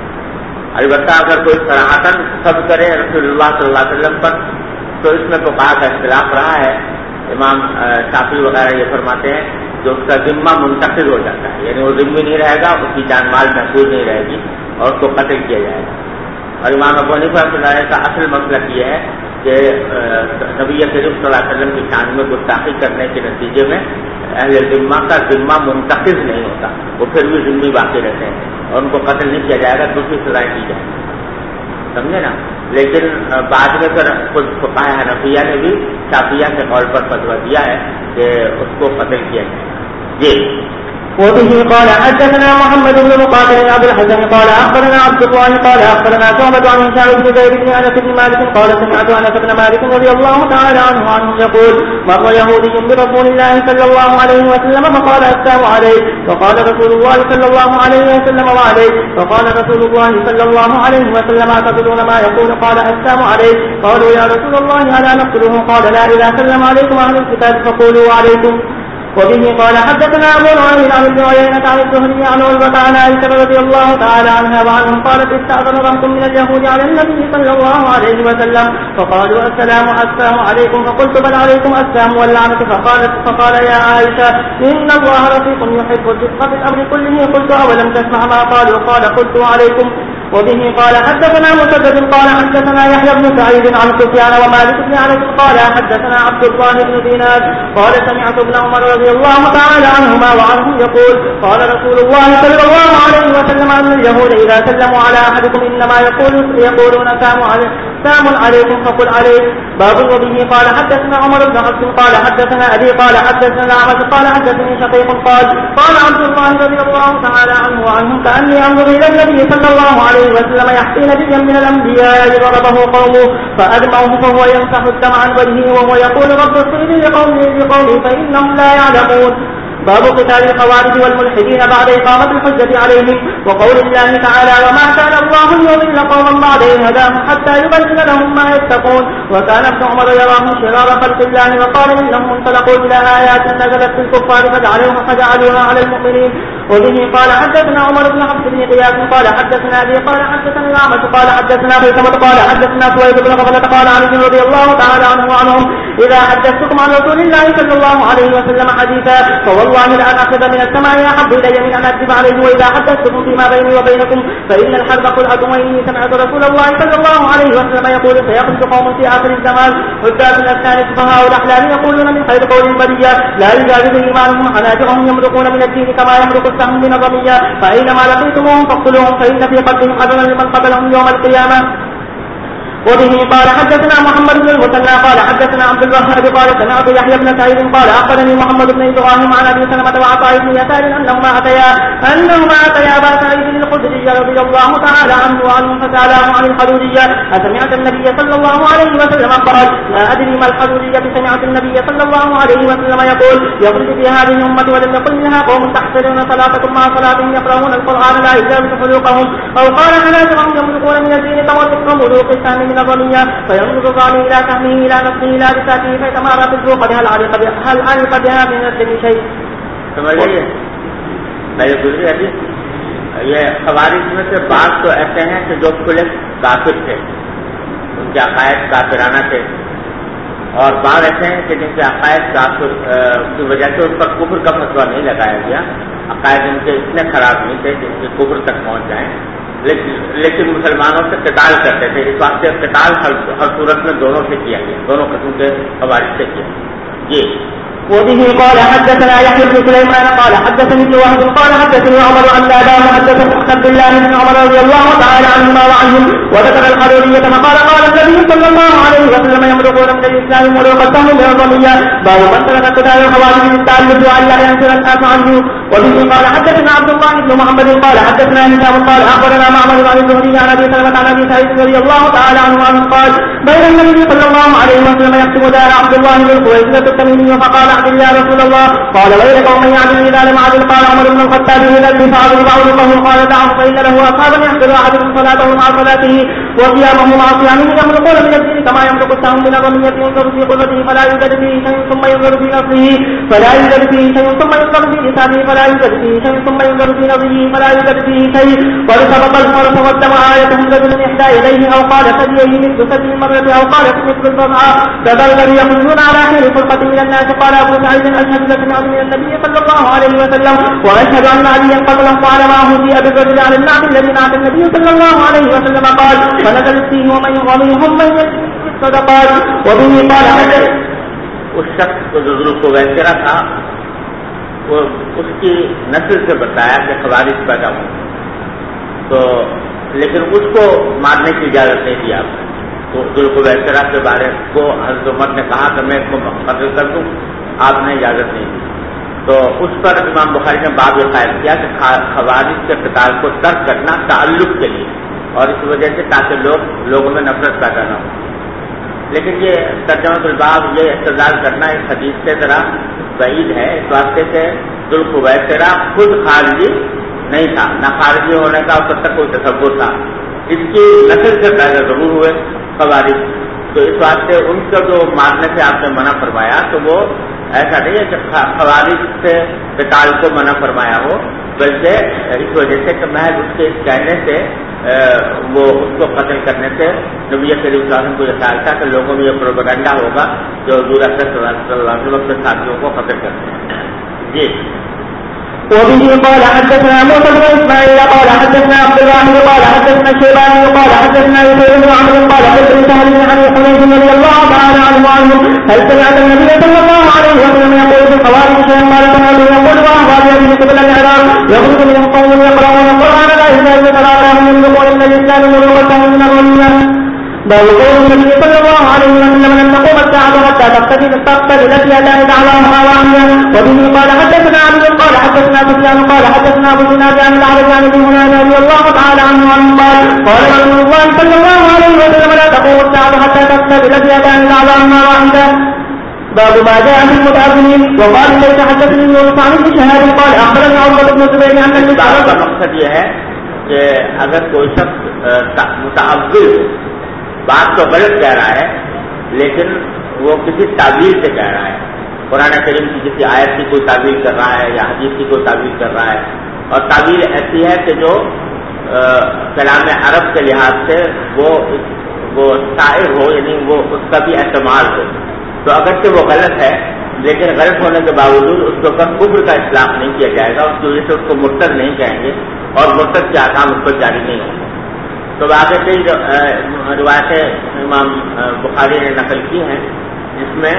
البتہ اگر کوئی صراحتاً صبر کرے رسول اللہ صلی اللہ علیہ وسلم پر تو اس میں تو فقہاء کا اختلاف رہا ہے. امام شافعی وغیرہ یہ فرماتے ہیں جو اس کا ذمہ منتقل ہو جاتا ہے، یعنی وہ ذمہ نہیں رہے گا، اس کی جان مال محفوظ نہیں رہے گی اور اس کو قتل کیا جائے گا. اور امام ابو حنیفہ رحمۃ اللہ علیہ کا اصل مسلک یہ ہے کہ نبی کریم صلی اللہ علیہ وسلم کی شان میں گستاخی کرنے کے نتیجے میں اہل ذمہ کا ذمہ منتقل نہیں ہوتا، وہ پھر بھی ذمہ باقی رہتے ہیں اور ان کو قتل نہیں کیا جائے گا، دوسری سزائیں کی جائیں گی. سمجھے نا. لیکن بعد میں پھر کچھ فقہاء حنفیہ نے بھی شافعیہ کے قول پر فتویٰ دیا ہے کہ اس کو قتل کیا جائے. جی وبه قال حدثنا محمد بن مقاتل ابو الحسن قال اخبرنا عبد الله قال اخبرنا شعبة عن هشام بن زيد بن انس بن مالك قال سمعت انس بن مالك رضي الله تعالى عنه يقول مر يهودي برسول الله صلى الله عليه وسلم فقال السلام عليك فقال رسول الله صلى الله عليه وسلم وعليك فقال رسول الله صلى الله عليه وسلم أتدرون ما يقول قال السلام عليك قالوا يا رسول الله ألا نقتله قال لا إذا سلم عليكم أهل الكتاب فقولوا عليكم. وبه قال حدثنا أبو نعيم عن ابن عيينة عن الزهري عن عروة عن عائشة رضي الله تعالى عنها وعنهم قالت استأذن رهط من اليهود على النبي صلى الله عليه وسلم فقالوا السلام عليكم فقلت بل عليكم السلام واللعنة فقال يا عائشة إن الله رفيق يحب الصدق في الأمر كله. قلت أولم تسمع ما قالوا قال قلت عليكم. وبه قال حدثنا مسدد قال حدثنا يحيى بن سعيد عن سفيان ومالك بن انس قال حدثنا عبد الله بن دينار قال سمعت ابن عمر رضي الله تعالى عنهما وعنهم يقول قال رسول الله صلى الله عليه وسلم ان اليهود اذا سلموا على احدكم انما يقولون سلام عليكم فقل عليه. باب. وبه قال حدثنا عمر بن حفص قال حدثنا ابي قال حدثنا الاعمش قال حدثني شقيق قال عبد الله رضي الله تعالى عنه وعنهم كاني انظر الى النبي صلى الله عليه وسلم يحكي نبيا من الانبياء ضربه قومه فادموه فهو يمسح الدم عن وجهه وهو يقول رب اغفر لي لقومي فانهم لا يعلمون. باب قتال الخوارج والملحدين بعد إقامة الحجة عليهم وقول الله تعالى وما كان الله ليضل قوما بعد إذ هداهم حتى يبين لهم ما يتقون. وكان ابن عمر يراهم شرار خلق الله وقال إنهم انطلقوا إلى آيات نزلت في الكفار فجعلوها على المؤمنين. وبه قال حدثنا عمر بن حفص بن قياس قال حدثنا أبي قال حدثنا الأعمش قال حدثنا خيثمة قال حدثنا سويد بن غفلة قال عن ابن رضي الله تعالى عنه وعنهم إذا حدثتكم عن رسول الله صلى الله عليه وسلم حديثا فوالله لأن أخذ من السماء أحب إلي من أن أكذب عليه. وإذا حدثتكم فيما بيني وبينكم فإن الحرب قلعة وإني سمعت رسول الله صلى الله عليه وسلم يقول سيخرج قوم في آخر الزمان حداث الأسنان سفهاء الأحلام يقولون من خير قول البرية لا يجاوز إيمانهم حناجرهم يمرقون من الدين كما يمرق السهم من الرمية فأينما لقيتموهم فاقتلوهم فإن في قتلهم أجرا لمن قتلهم يوم القيامة. وبه قال حدثنا محمد بن المثنى قال حدثنا عبد الوهاب قال سمعت يحيى بن سعيد قال أخبرني محمد بن إبراهيم عن أبي سلمة وعطاء بن يسار أنهما أتيا أبا سعيد الخدري رضي الله تعالى عنه وعنه فسأله عن الحرورية أسمعت النبي صلى الله عليه وسلم قال ما أدري ما الحرورية سمعت النبي صلى الله عليه وسلم يقول يخرج في هذه الأمة ولم يقل منها قوم تحسرون صلاتكم مع صلاتهم يقرؤون القرآن لا يجاوز حلوقهم أو قال حناجرهم يملكون من الدين كملوك السهم من الرمية فينظر الظالم إلى سهمه إلى نفسه إلى بساته فيتمارى في الذوق هل علق بها من الدم شيء. سمجھئے میں گزری حدیث یہ خوارج میں سے بعض تو ایسے ہیں کہ جو کھلے کافر تھے، ان کے عقائد کافرانہ تھے، اور بعض ایسے ہیں کہ جن کے عقائد کافر کی وجہ سے ان پر کفر کا فتویٰ نہیں لگایا گیا، عقائد ان کے اتنے خراب نہیں تھے جن کے کفر تک پہنچ جائیں، لیکن مسلمانوں سے قتال کرتے تھے. اس واسطے قتال ہر صورت میں دونوں سے کیا گیا، دونوں قسم کے خوارج سے کیا جی. وبه قال حدثنا يحيى بن سليمان قال حدثني ابن وهب قال حدثني عمر عن ابان حدثني عبد الله بن عمر رضي الله تعالى عنهما وعنهم وذكر الحرورية فقال قال النبي صلى الله عليه وسلم يمرقون من الاسلام مروق السهم من الرمية باب من ترك قتال الخوارج بالتعلق وان لا ينشر الناس عنه. وبه قال حدثنا عبد الله بن محمد قال حدثنا هشام قال اخبرنا معمر عن الزهري عن ابي سلمة عن ابي سعيد رضي الله تعالى عنه قال بين النبي صلى الله عليه وسلم يكتب دار عبد الله بن الخويصلة التميمي فقال يا رسول الله قال ويلك ومن يعدل إذا لم عدل قال عمر بن الخطاب إذا الدفاع بعضه قال دعه فإن له أصحابا يحضر أحدهم صلاته مع صلاته وصيامه مع صيامه يملكون من الدين كما يملك السهم من الرمية ينظر في قدرته فلا يوجد فيه شيء ثم ينظر في نفسه فلا يوجد فيه شيء ثم ينظر في لسانه فلا يوجد فيه شيء ثم ينظر في نفسه فلا يوجد فيه شيء ولسبق الفرس والدم آية رجل إحدى يديه أو قال ثديه مثل ثدي المرة أو قال مثل الضبعة فذا الذي يخرجون على حين فرقة من الناس قال أبو سعيد أشهد لسمعت من النبي صلى الله عليه وسلم وأشهد أن عليا قبله قال معه في أبي الرجل على النعت الذي نعت النبي صلى الله عليه وسلم قال فنزلت فيه ومنهم من الصدقات. وبه قال اس شخص کو جو ذوالفقار کو ویسرا تھا وہ اس کی نسل سے بتایا کہ خوارج پیدا ہوں تو لیکن اس کو مارنے کی اجازت نہیں دی آپ نے. تو ذوالفقار ویسرا کے بارے کو حضرت عمر نے کہا کہ میں اس کو قتل کر دوں، آپ نے اجازت نہیں دی. تو اس پر امام بخاری نے باب یہ قائم کیا کہ خوارج کے قتال کو ترک کرنا تعلق کے لیے اور اس وجہ سے تاکہ لوگوں میں نفرت پیدا نہ ہو. لیکن یہ ترجمۃ الباب یہ استدلال کرنا اس حدیث سے ذرا بعید ہے، اس واسطے سے ذوالفقار خود خارجی نہیں تھا، نہ خارجی ہونے کا اس تک کوئی تصور تھا. اس کی نسل سے پیدا ضرور ہوئے خوارج، تو اس واسطے ان کو جو مارنے سے آپ نے منع فرمایا تو وہ ایسا نہیں ہے کہ خوارج سے قتال کو منع فرمایا ہو، بلکہ اس وجہ سے کہ محض اس کے کہنے سے وہ اس کو قتل کرنے سے نبی کریم صلی اللہ علیہ وسلم کو یہ خیال تھا کہ لوگوں میں یہ پروپیگنڈا ہوگا جو حضور اکرم صلی اللہ علیہ وسلم کے ساتھیوں کو قتل کرتے ہیں جی. وبه قال حدثنا موسى بن اسماعيل قال حدثنا عبد الواحد قال حدثنا الشيباني قال حدثنا يحيى بن عمرو قال حدثني سهل بن حنيف رضي الله تعالى عنه هل سمعت النبي صلى الله عليه وسلم يقول في الخوارج شيئا قال سهل يقول وأهوال يده قبل الإعراب يخرج منهم قوم يقرؤون القرآن لا يزال صلاتهم يملكون من الإسلام مروءتهم من الرمية. باب قول النبي صلى الله عليه وسلم لن تقوم الساعة حتى تقتتل الفئتان دعواهما واحدة. وبه قال حدثنا علي قال حدثنا سفيان قال حدثنا ابو زناد عن الاعرج عن ابي هريرة رضي الله تعالى عنه قال قال رسول الله صلى الله عليه وسلم لا تقوم الساعة حتى تقتتل الفئتان دعواهما واحدة. باب ما جاء في المتأذنين. وقال ليس حدثني يونس عن ابن شهاب قال اخبرني عروة بن الزبير عن النساء. کا مقصد یہ ہے کہ اگر کوئی شخص متعول بات تو غلط کہہ رہا ہے لیکن وہ کسی تعبیر سے کہہ رہا ہے، قرآن کریم کی کسی آیت کی کوئی تعبیر کر رہا ہے یا حدیث کی کوئی تعبیر کر رہا ہے، اور تعبیر ایسی ہے کہ جو کلام عرب کے لحاظ سے وہ شائع ہو، یعنی وہ اس کا بھی احتمال ہو، تو اگرچہ وہ غلط ہے لیکن غلط ہونے کے باوجود اس کے اوپر کفر کا اطلاق نہیں کیا جائے گا، اس کی وجہ سے اس کو مرتد نہیں کہیں گے اور مرتد کے احکام اس پر جاری نہیں ہوں گے. تو آگے کئی روایتیں امام بخاری نے نقل کی ہیں جس میں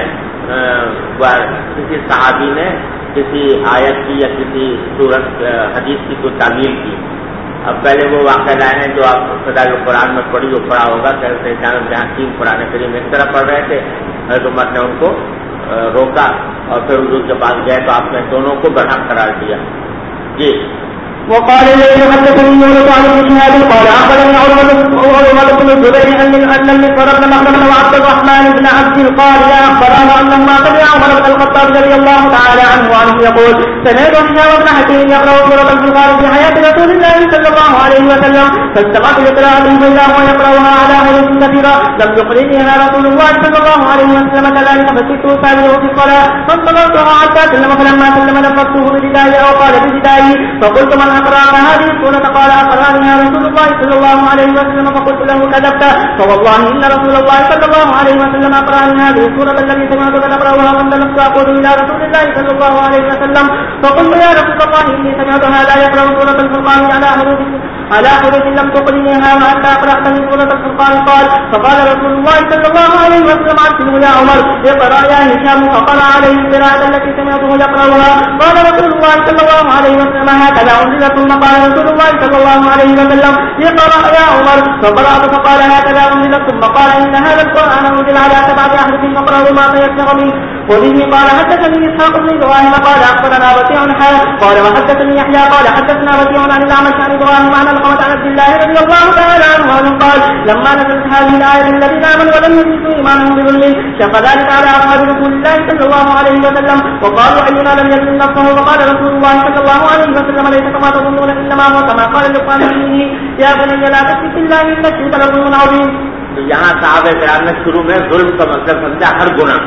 کسی صحابی نے کسی آیت کی یا کسی صورت حدیث کی کوئی تعمیل کی، اب پہلے وہ واقعہ لائے ہیں جو آپ فضائل القرآن میں پڑھی وہ پڑھا ہوگا کہ جہاں 3 قرآن کریم ایک طرح پڑھ رہے تھے، حضرت عمر نے ان کو روکا اور پھر حضور کے پاس گئے تو آپ نے دونوں کو برحق قرار دیا. جی. وقال الذي حدثني يونس عن ابن شهاب قال اخبرني عروة بن الزبير ان المسور بن مخرمة وعبد الرحمن بن عبد القاري اخبراه انهما سمع عمر بن الخطاب رضي الله تعالى عنه يقول سمعت هشام بن حكيم يقرأ سورة الفرقان في حياة رسول الله صلى الله عليه وسلم فاستمعت لقراءته فإذا هو يقرأها على حروف كثيرة لم يخرجها رسول الله صلى الله عليه وسلم كذلك فسكت سامعه في الصلاة فانتظرتها حتى سلم فلما سلم نفضته بردائي او قال بردائي فقلت من أقرأ هذه السورة قال أقرأنها رسول الله صلى الله عليه وسلم فقلت له كذبت فوالله إن رسول الله صلى الله عليه وسلم أقرأني هذه السورة التي سمعتك تقرأها فانطلقت أقول إلى رسول الله صلى الله عليه وسلم فقلت يا رسول الله إني سمعتها لا يقرأ سورة الفرقان على حروف لم تقرنها وأنت أقرأتني سورة الفرقان قال فقال رسول الله صلى الله عليه وسلم أرسله يا عمر اقرأ يا هشام فقرأ عليه القراءة التي سمعته يقرأها قال رسول الله صلى الله عليه وسلم هكذا أنزل ثم قال رسول الله صلى الله عليه وسلم اقرأ يا عمر فقرأت فقال هكذا أنزل ثم قال إن هذا القرآن أنزل على 7 أحرف فاقرأوا ما تيسر منه. وبه قال حدثني إسحاق بن إبراهيم قال أخبرنا وكيع قال وحدثني يحيى قال حدثنا وكيع عن الأعمش عن إبراهيم عن القمة عن عبد الله رضي الله تعالى عنه قال لما نزلت هذه الآية الذين آمنوا ولم يلبسوا إيمانهم بظلم شق ذلك على أصحاب رسول الله صلى الله عليه وسلم وقالوا أينا لم يظلم نفسه فقال رسول الله صلى الله عليه وسلم ليس كما تظنون إنما هو كما قال لقمان ابنه يا بني لا تشرك بالله إن الشرك لظلم عظيم. یہاں صحابہ کرام نے شروع میں ظلم کا مطلب سمجھا ہر گناہ،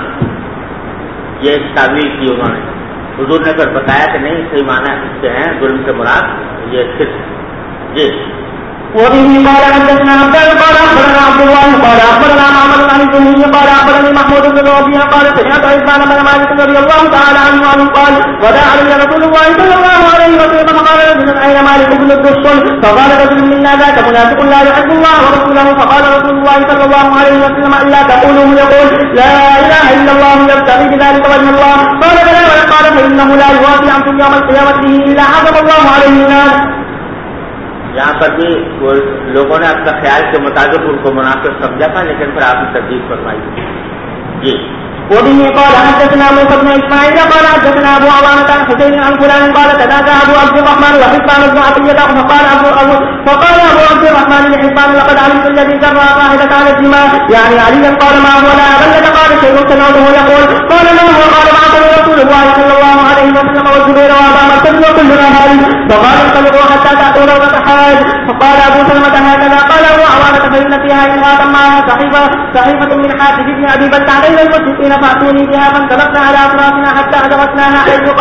یہ ایک تعبیر کی انہوں نے. حضور نے پھر بتایا کہ نہیں صحیح معنی اس سے ہیں ظلم سے مراد یہ شرک. جی. وبه قال حدثنا عبدان قال أخبرنا عبد الله قال أخبرنا معمر عن الزهري قال أخبرني محمود بن ربيع قال سمعت عثمان بن مالك رضي الله تعالى عنه قال ودعا علي رسول الله صلى الله عليه وسلم فقال رجل أين مالك بن الدشقل فقال رجل منا ذاك منافق لا يحب الله ورسوله فقال رسول الله صلى الله عليه وسلم إلا تقوله يقول لا إله إلا الله يبتغي بذلك وجه الله قال بلى قال فإنه لا يوافي عنه يوم القيامة به إلا حرم الله عليه النار. یہاں پر بھی لوگوں نے اپنا خیال کے مطابق ان کو منافق سمجھا تھا لیکن پھر آپ نے تردید فرمائی. جی. وبه قال حدثنا موسى بن اسماعيل قال حدثنا ابو عوانة عن حسين عن فلان قال تنازع ابو عبد الرحمن وحبان بن عطية فقال ابو عبد الرحمن لحبان لقد علمت الذي جرى واحدة على الدماء يعني عليا قال ما هو لا بلد قال شيء سمعته يقول قال ما هو قال بعثني رسول الله صلى الله عليه وسلم والزبير وابا مرتد وكلنا هارب فقال انطلقوا حتى تأتوا روضة حاج فقال ابو سلمة هكذا قال ابو عوانة فإن فيها إنها معها صحيفة من حافظ بن ابي بلتع بين المشركين فأتوني بها فانطلقنا على أطرافنا حتى أدركناها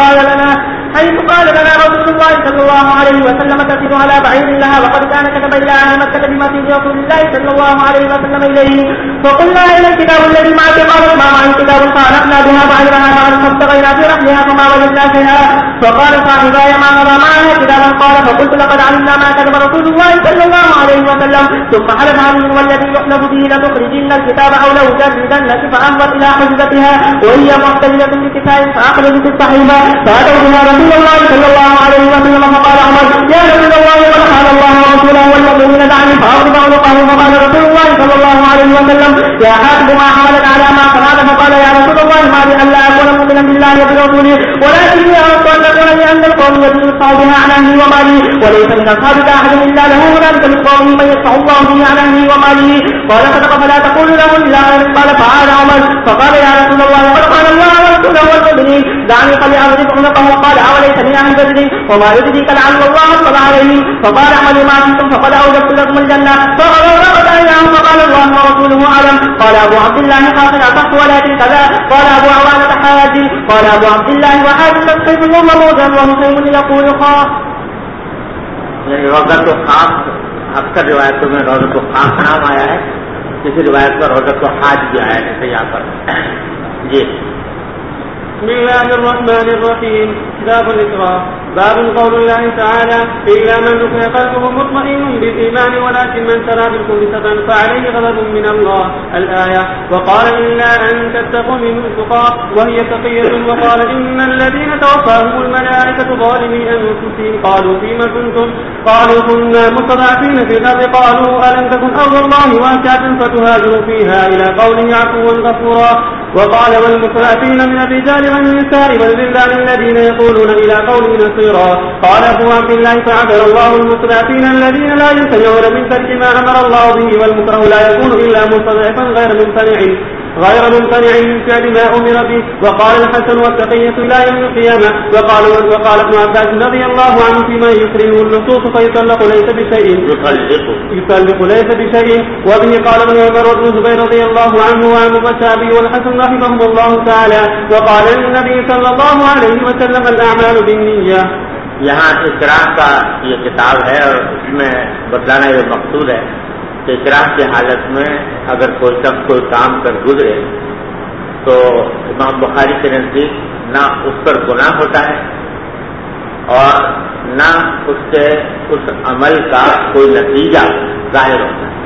حيث قال لنا رسول الله صلى الله عليه وسلم تسير على بعير لها وقد كان كتب إلى أهل مكة بمسير رسول الله صلى الله عليه وسلم إليه فقلنا إلى الكتاب الذي معك قال ما معي كتاب فأنقنا بها بعيرها معنا فابتغينا في رحلها فما وجدنا شيئا فقال صاحباي ما نرى معها كتابا قال فقلت لقد علمنا ما كتب رسول الله صلى الله عليه وسلم ثم حلف عليه والذي يحلف به لتخرجن الكتاب أو لأجردنك فأنظر إلى حجتها وهي محتجة بكتاب فأخرجت الصحيفة فأتوا بها رسول الله صلى الله عليه وسلم فقال عمر يا رسول الله قد قال الله ورسوله والمؤمنون دعني فأضرب عنقه فقال رسول الله صلى الله عليه وسلم يا حاسب ما حملك على ما صنعت فقال يا رسول الله ما لي ألا أكون مؤمنا بالله وبرسوله ولكني أردت أن تكون لأن القوم يدين صاحبها عن أهلي ومالي وليس من أصحابك أحد إلا له هنالك من قومه من يدفع الله به عن أهلي ومالي قال صدق فلا تقول له إلا قال فعال عمر فقال يا رسول الله قد قال الله ورسوله والمؤمنين دعني فلأضرب عنقه قال أوليس من أهل بدر وما يدريك لعل الله اطلع عليهم فقال اعملوا ما شئتم فقد أوجبت لكم الجنة فغرقت أيام فقال الله ورسوله أعلم قال أبو عبد الله خاص أصح ولكن كذا قال أبو عوانة حاجي قال أبو عبد الله وحاجي تسقيف الله موجا وحسين يقول خاص. یعنی روزت و خاص اکثر روایتوں میں روزت و خاص نام آیا ہے، کسی روایت پر روزت و حاج بھی آیا ہے یہاں پر. جی. بسم الله الرحمن الرحيم. كتاب الإسراء. باب قول الله تعالى: إلا من كان قلبه مطمئن بالإيمان ولكن من شرع بالكفر صدرا فعليه غضب من الله. الآية. وقال: إلا أن تتقوا منهم تقى وهي تقية. وقال: إن الذين توفاهم الملائكة ظالمي أنفسهم قالوا فيما كنتم؟ قالوا كنا مستضعفين في الأرض. قالوا ألم تكن أرض الله واسعة فتهاجروا فيها إلى قوله عفوا غفورا. وقال: والمستضعفين من الرجال والنساء والولدان الذين يقولون إلى قوله نصيرا. قال أبو عبد الله: فعبر الله المستضعفين الذين لا يستطيعون من ترك ما أمر الله به، والمكره لا يكون إلا مستضعفا غير ممتنع من فعل ما أمر به. وقال الحسن: والتقية إلى يوم القيامة. وقال ابن عباس رضي الله عنه: فيما يكرهه النصوص فيطلق ليس بشيء. وبه قال ابن عمر وابن الزبير رضي الله عنه وعن الشعبي والحسن رحمهم الله تعالى. وقال النبي صلى الله عليه وسلم: الأعمال بالنية. یہاں اکراہ کا یہ کتاب ہے اور اس میں بتلانا یہ مقصود ہے کہ اکراہ کی حالت میں اگر کوئی شخص کوئی کام کر گزرے تو امام بخاری کے نزدیک نہ اس پر گناہ ہوتا ہے اور نہ اس عمل کا کوئی نتیجہ ظاہر ہوتا ہے.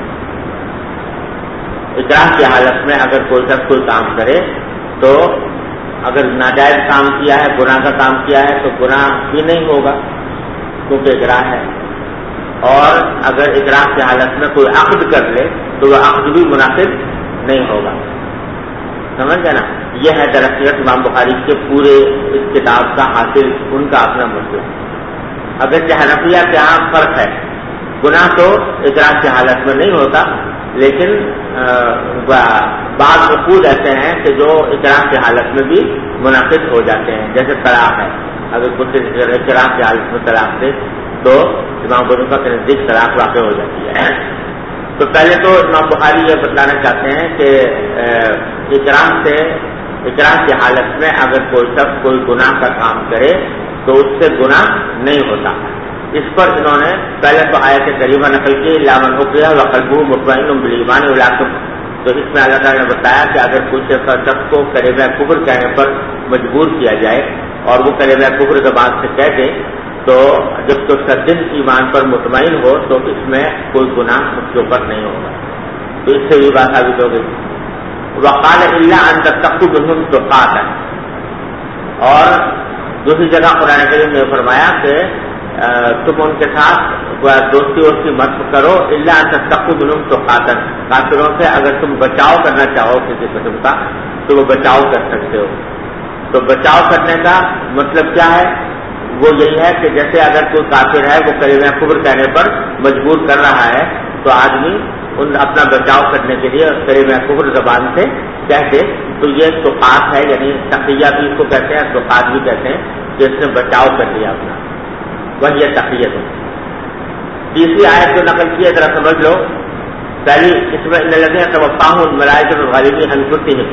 اکراہ کی حالت میں اگر کوئی شخص کوئی کام کرے تو اگر ناجائز کام کیا ہے، گناہ کا کام کیا ہے تو گناہ بھی نہیں ہوگا کیونکہ اکراہ ہے. اور اگر اکراہ کی حالت میں کوئی عقد کر لے تو وہ عقد بھی مناسب نہیں ہوگا. سمجھ گئے نا؟ یہ ہے درخت امام بخاری کے پورے اس کتاب کا حاصل ان کا اپنا مسئلہ. اگرچہ حنفیہ کے یہاں فرق ہے، گناہ تو اکراہ کی حالت میں نہیں ہوتا، لیکن بعض حقوق ایسے ہیں کہ جو اکراہ کی حالت میں بھی منعقد ہو جاتے ہیں، جیسے طلاق ہے. اگر کچھ اکراہ کی حالت میں طلاق دے تو امام بنوفا کے نزدیک طلاق واقع ہو جاتی ہے. تو پہلے تو امام بخاری یہ بتلانا چاہتے ہیں کہ اکراہ کی حالت میں اگر کوئی شخص کوئی گناہ کا کام کرے تو اس سے گناہ نہیں ہوتا. اس پر انہوں نے پہلے تو آیت کریمہ نقل کی: لا من اکرہ وقلبہ مطمئن بالایمان ولکن. تو اس میں اللہ تعالیٰ نے بتایا کہ اگر کوئی شخص کو کلمہ کفر کہنے پر مجبور کیا جائے اور وہ کلمہ کفر زبان سے کہہ دے تو جب تو اس کا دل ایمان پر مطمئن ہو تو اس میں کوئی گناہ اس کے اوپر نہیں ہوگا. تو اس سے بھی بات ثابت ہو گئی. وقال الا ان تتقوا منهم تقاتا. اور دوسری جگہ قرآن کریم نے فرمایا کہ تم ان کے ساتھ دوستی مت کرو الا ان تتقوا منهم تقاتا. کافروں سے اگر تم بچاؤ کرنا چاہو کسی قسم کا تو وہ بچاؤ کر سکتے ہو. تو بچاؤ کرنے کا مطلب کیا ہے؟ وہ یہی ہے کہ جیسے اگر کوئی کافر ہے وہ کلمہ کفر کہنے پر مجبور کر رہا ہے تو آدمی اپنا بچاؤ کرنے کے لیے کلمہ کفر زبان سے کہتے تو یہ توقات ہے، یعنی تقیہ بھی اس کو کہتے ہیں، توقات بھی کہتے ہیں کہ اس نے بچاؤ کر لیا اپنا، وہ یہ تقیت ہے. تیسری آیت جو نقل کی ہے ذرا سمجھ لو. پہلی اس میں ان الذین توفاهم الملائکۃ ظالمی انفسہم.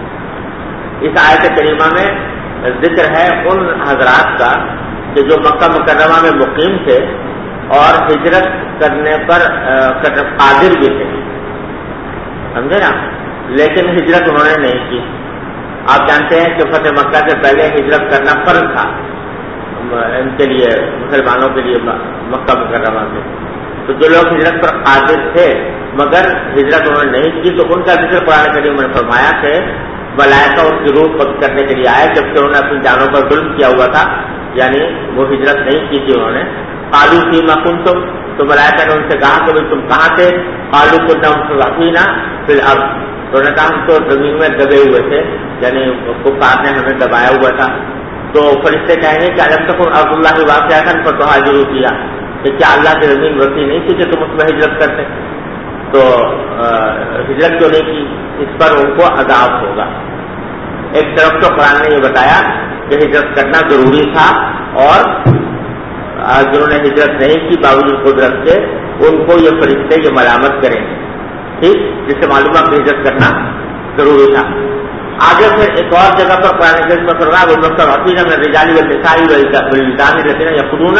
اس آیت کریمہ میں ذکر ہے ان حضرات کا کہ جو مکہ مکرمہ میں مقیم تھے اور ہجرت کرنے پر قادر بھی تھے، سمجھے نا، لیکن ہجرت انہوں نے نہیں کی. آپ جانتے ہیں کہ فتح مکہ سے پہلے ہجرت کرنا فرض تھا ان کے لیے، مسلمانوں کے لیے مکہ مکرمہ سے. تو جو لوگ ہجرت پر قادر تھے مگر ہجرت انہوں نے نہیں کی تو ان کا ذکر قرآن کریم نے فرمایا کہ ملائکہ ان کی روح قبض کرنے کے لیے آئے جبکہ انہوں نے اپنی جانوں پر ظلم کیا ہوا تھا، یعنی وہ ہجرت نہیں کی تھی انہوں نے. قالوا فیما کنتم. تو ملائکہ نے ان سے کہا کہ تم کہاں تھے؟ قالوا كنا مستضعفین فی الارض. تو انہوں نے کہا ہم تو زمین میں دبے ہوئے تھے، یعنی کفار نے ہمیں دبایا ہوا تھا. تو فرشتے کہیں گے کہ الم تکن ارض اللہ واسعۃ فتہاجروا فیہا، کہ کیا اللہ کی زمین وسیع نہیں تھی کہ تم اس میں ہجرت کرتے؟ تو ہجرت کیوں نہیں کی؟ اس پر ان کو عذاب ہوگا. ایک طرف تو قرآن نے یہ بتایا کہ ہجرت کرنا ضروری تھا اور جنہوں نے ہجرت نہیں کی باوجود قدرت کے ان کو یہ فرشتے یہ ملامت کریں گے، ٹھیک، جس سے معلوم ہے کہ ہجرت کرنا ضروری تھا. آگے پھر ایک اور جگہ پر قرآن کریم میں فرمایا وہ مستضعفین من الرجال والنساء والولدان الذین یقولون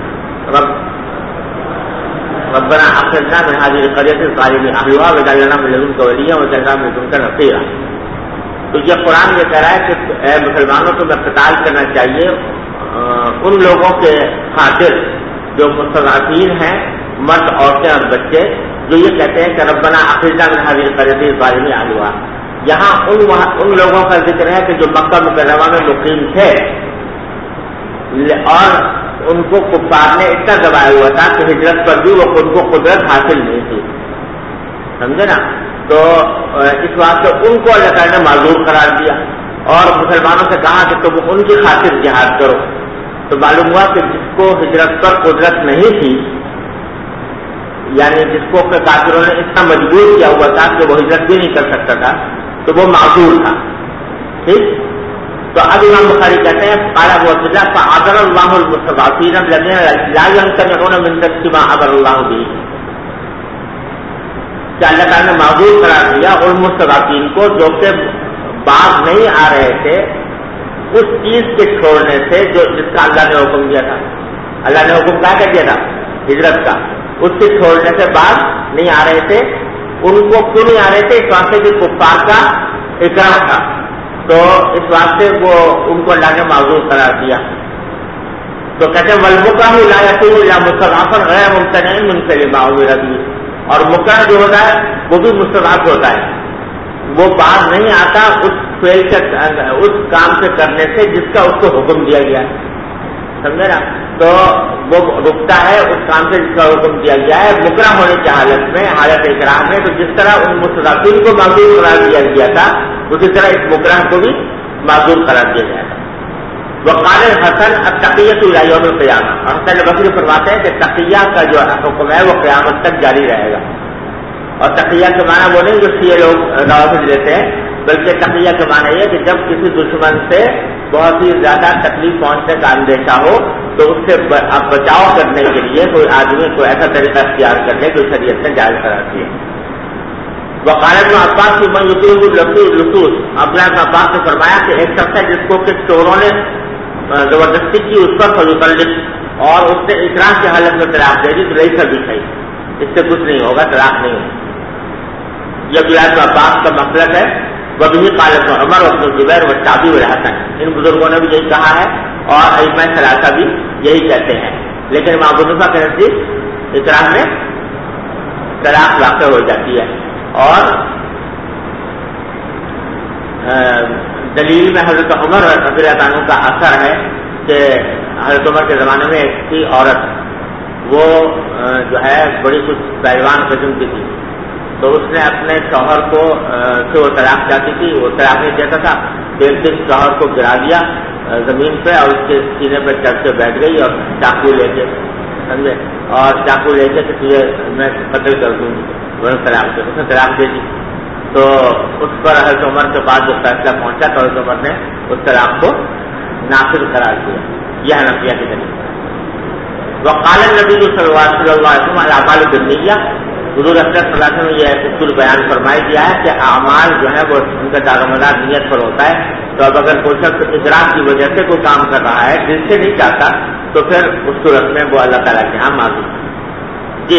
ربنا اخرجنا من هذه القرية الظالم اهلها واجعل لنا من لدنك وليا واجعل لنا من لدنك نصيرا. تو تو یہ قرآن یہ کہہ رہا ہے کہ اے مسلمانوں کو میں قتال کرنا چاہیے ان لوگوں کے خاطر جو مستضعفین ہیں، مرد، عورتیں اور بچے، جو یہ کہتے ہیں کہ ربنا اخرجنا من هذه القرية الظالم اهلها۔ یہاں ان لوگوں کا ذکر ہے کہ جو مکہ مکرمہ میں مقیم تھے اور ان کو کفار نے اتنا دبایا ہوا تھا کہ ہجرت پر بھی وہ خود کو قدرت حاصل نہیں تھی، سمجھے نا؟ تو اس واسطے ان کو اللہ تعالیٰ نے معذور قرار دیا اور مسلمانوں سے کہا کہ تم ان کی خاطر جہاد کرو۔ تو معلوم ہوا کہ جس کو ہجرت پر قدرت نہیں تھی، یعنی جس کو کافروں نے اتنا مجبور کیا ہوا تھا کہ وہ ہجرت بھی نہیں کر سکتا تھا، تو وہ معذور تھا، ٹھیک؟ تو اب امام بخاری کہتے ہیں قال ابو عبد الله فعذر الله المستضعفين الذين لا يمتنعون من ترك ما امر الله به، کہ اللہ تعالیٰ نے معذور قرار دیا ان مستضعفین کو جو کہ باز نہیں آ رہے تھے اس چیز کے چھوڑنے سے جو جس کا اللہ نے حکم دیا تھا۔ اللہ نے حکم کیا دیا تھا؟ ہجرت کا۔ اس کے چھوڑنے سے باز نہیں آ رہے تھے۔ ان کو کیوں نہیں آ رہے تھے؟ اس واسطے کہ کفار کا اکرام تھا، تو اس واسطے وہ ان کو اللہ نے معذور قرار دیا۔ تو کہتے ہیں والمکرہ لا یکون الا مستضعفا غیر ممتنع من فعل ما امر به، اور مکرہ جو ہوتا ہے وہ بھی مستضعف ہوتا ہے، وہ باز نہیں آتا اس کام سے کرنے سے جس کا اس کو حکم دیا گیا ہے، سمجھے نا؟ تو وہ رکتا ہے اس کام سے جس کا حکم دیا گیا ہے مکرہ ہونے کی حالت میں، حالت اکرام میں۔ تو جس طرح ان مستضعفین کو معذور قرار دیا گیا تھا اسی طرح اس مکرہ کو بھی معذور قرار دیا گیا تھا۔ وقال الحسن التقیۃ الی یوم القیامہ، اور حسن بصری فرماتے ہیں کہ تقیہ کا جو حکم ہے وہ قیامت تک جاری رہے گا۔ اور تقیہ کے معنی وہ نہیں جو شیعہ لوگ روافض لیتے ہیں، بلکہ تقیہ کے معنی یہ کہ جب کسی دشمن سے بہت ہی زیادہ تکلیف پہنچنے کا اندیشہ ہو تو اس سے بچاؤ کرنے کے لیے کوئی آدمی کوئی ایسا طریقہ اختیار کر لے جو شریعت سے جائز کراتی ہے۔ وقال ابن عباس کی من یطیب اللصوص، عبداللہ ابن عباس نے فرمایا کہ ایک شخص ہے جس کو کہ چوروں نے زبردستی کی اس پر فیطلق، اور اس نے اکراہ کی حالت میں طلاق دے دی تو لیس بصحیح، اس سے کچھ نہیں ہوگا، طلاق نہیں ہوگی۔ یہ عبداللہ ابن عباس کا مسلک ہے۔ وبه قال ابن عمر وابن الزبیر والشعبی والحسن، ان بزرگوں نے بھی یہی کہا ہے اور ائمہ ثلاثہ بھی یہی کہتے ہیں، لیکن امام ابو حنیفہ کے نزدیک اکراہ میں طلاق واقع ہو جاتی ہے۔ اور دلیل میں حضرت عمر رضی اللہ عنہ کا اثر ہے کہ حضرت عمر کے زمانے میں ایک تھی عورت، وہ جو ہے بڑی کچھ پہلوان قسم کی تھی، تو اس نے اپنے شوہر کو سے وہ طلاق چاہتی تھی، وہ طلاق نہیں دیتا تھا، ایک دن شوہر کو گرا دیا زمین پہ اور اس کے سینے پہ چڑھ کے بیٹھ گئی اور چاقو لے کے، سمجھے، اور چاقو لے کے تجھے میں قتل کر دوں گی، وہ طلاق دے، اس نے طلاق دے دی۔ تو اس پر حضرت عمر کے بعد جو فیصلہ پہنچا تو حضرت عمر نے اس طلاق کو نافذ قرار دیا۔ یہ حنفیہ کی دلیل ہے۔ وقال النبی صلی اللہ علیہ وسلم الاعمال بالنیہ، حضور اکرم صلی اللہ علیہ وسلم نے یہ اصول بیان فرمائی دیا ہے کہ اعمال جو ہے وہ ان کا دارمدار نیت پر ہوتا ہے۔ تو اب اگر کوئی شخص اجراء کی وجہ سے کوئی کام کر رہا ہے دل سے نہیں چاہتا تو پھر اس صورت میں وہ اللہ تعالیٰ کے ہاں معذور ہے۔ جی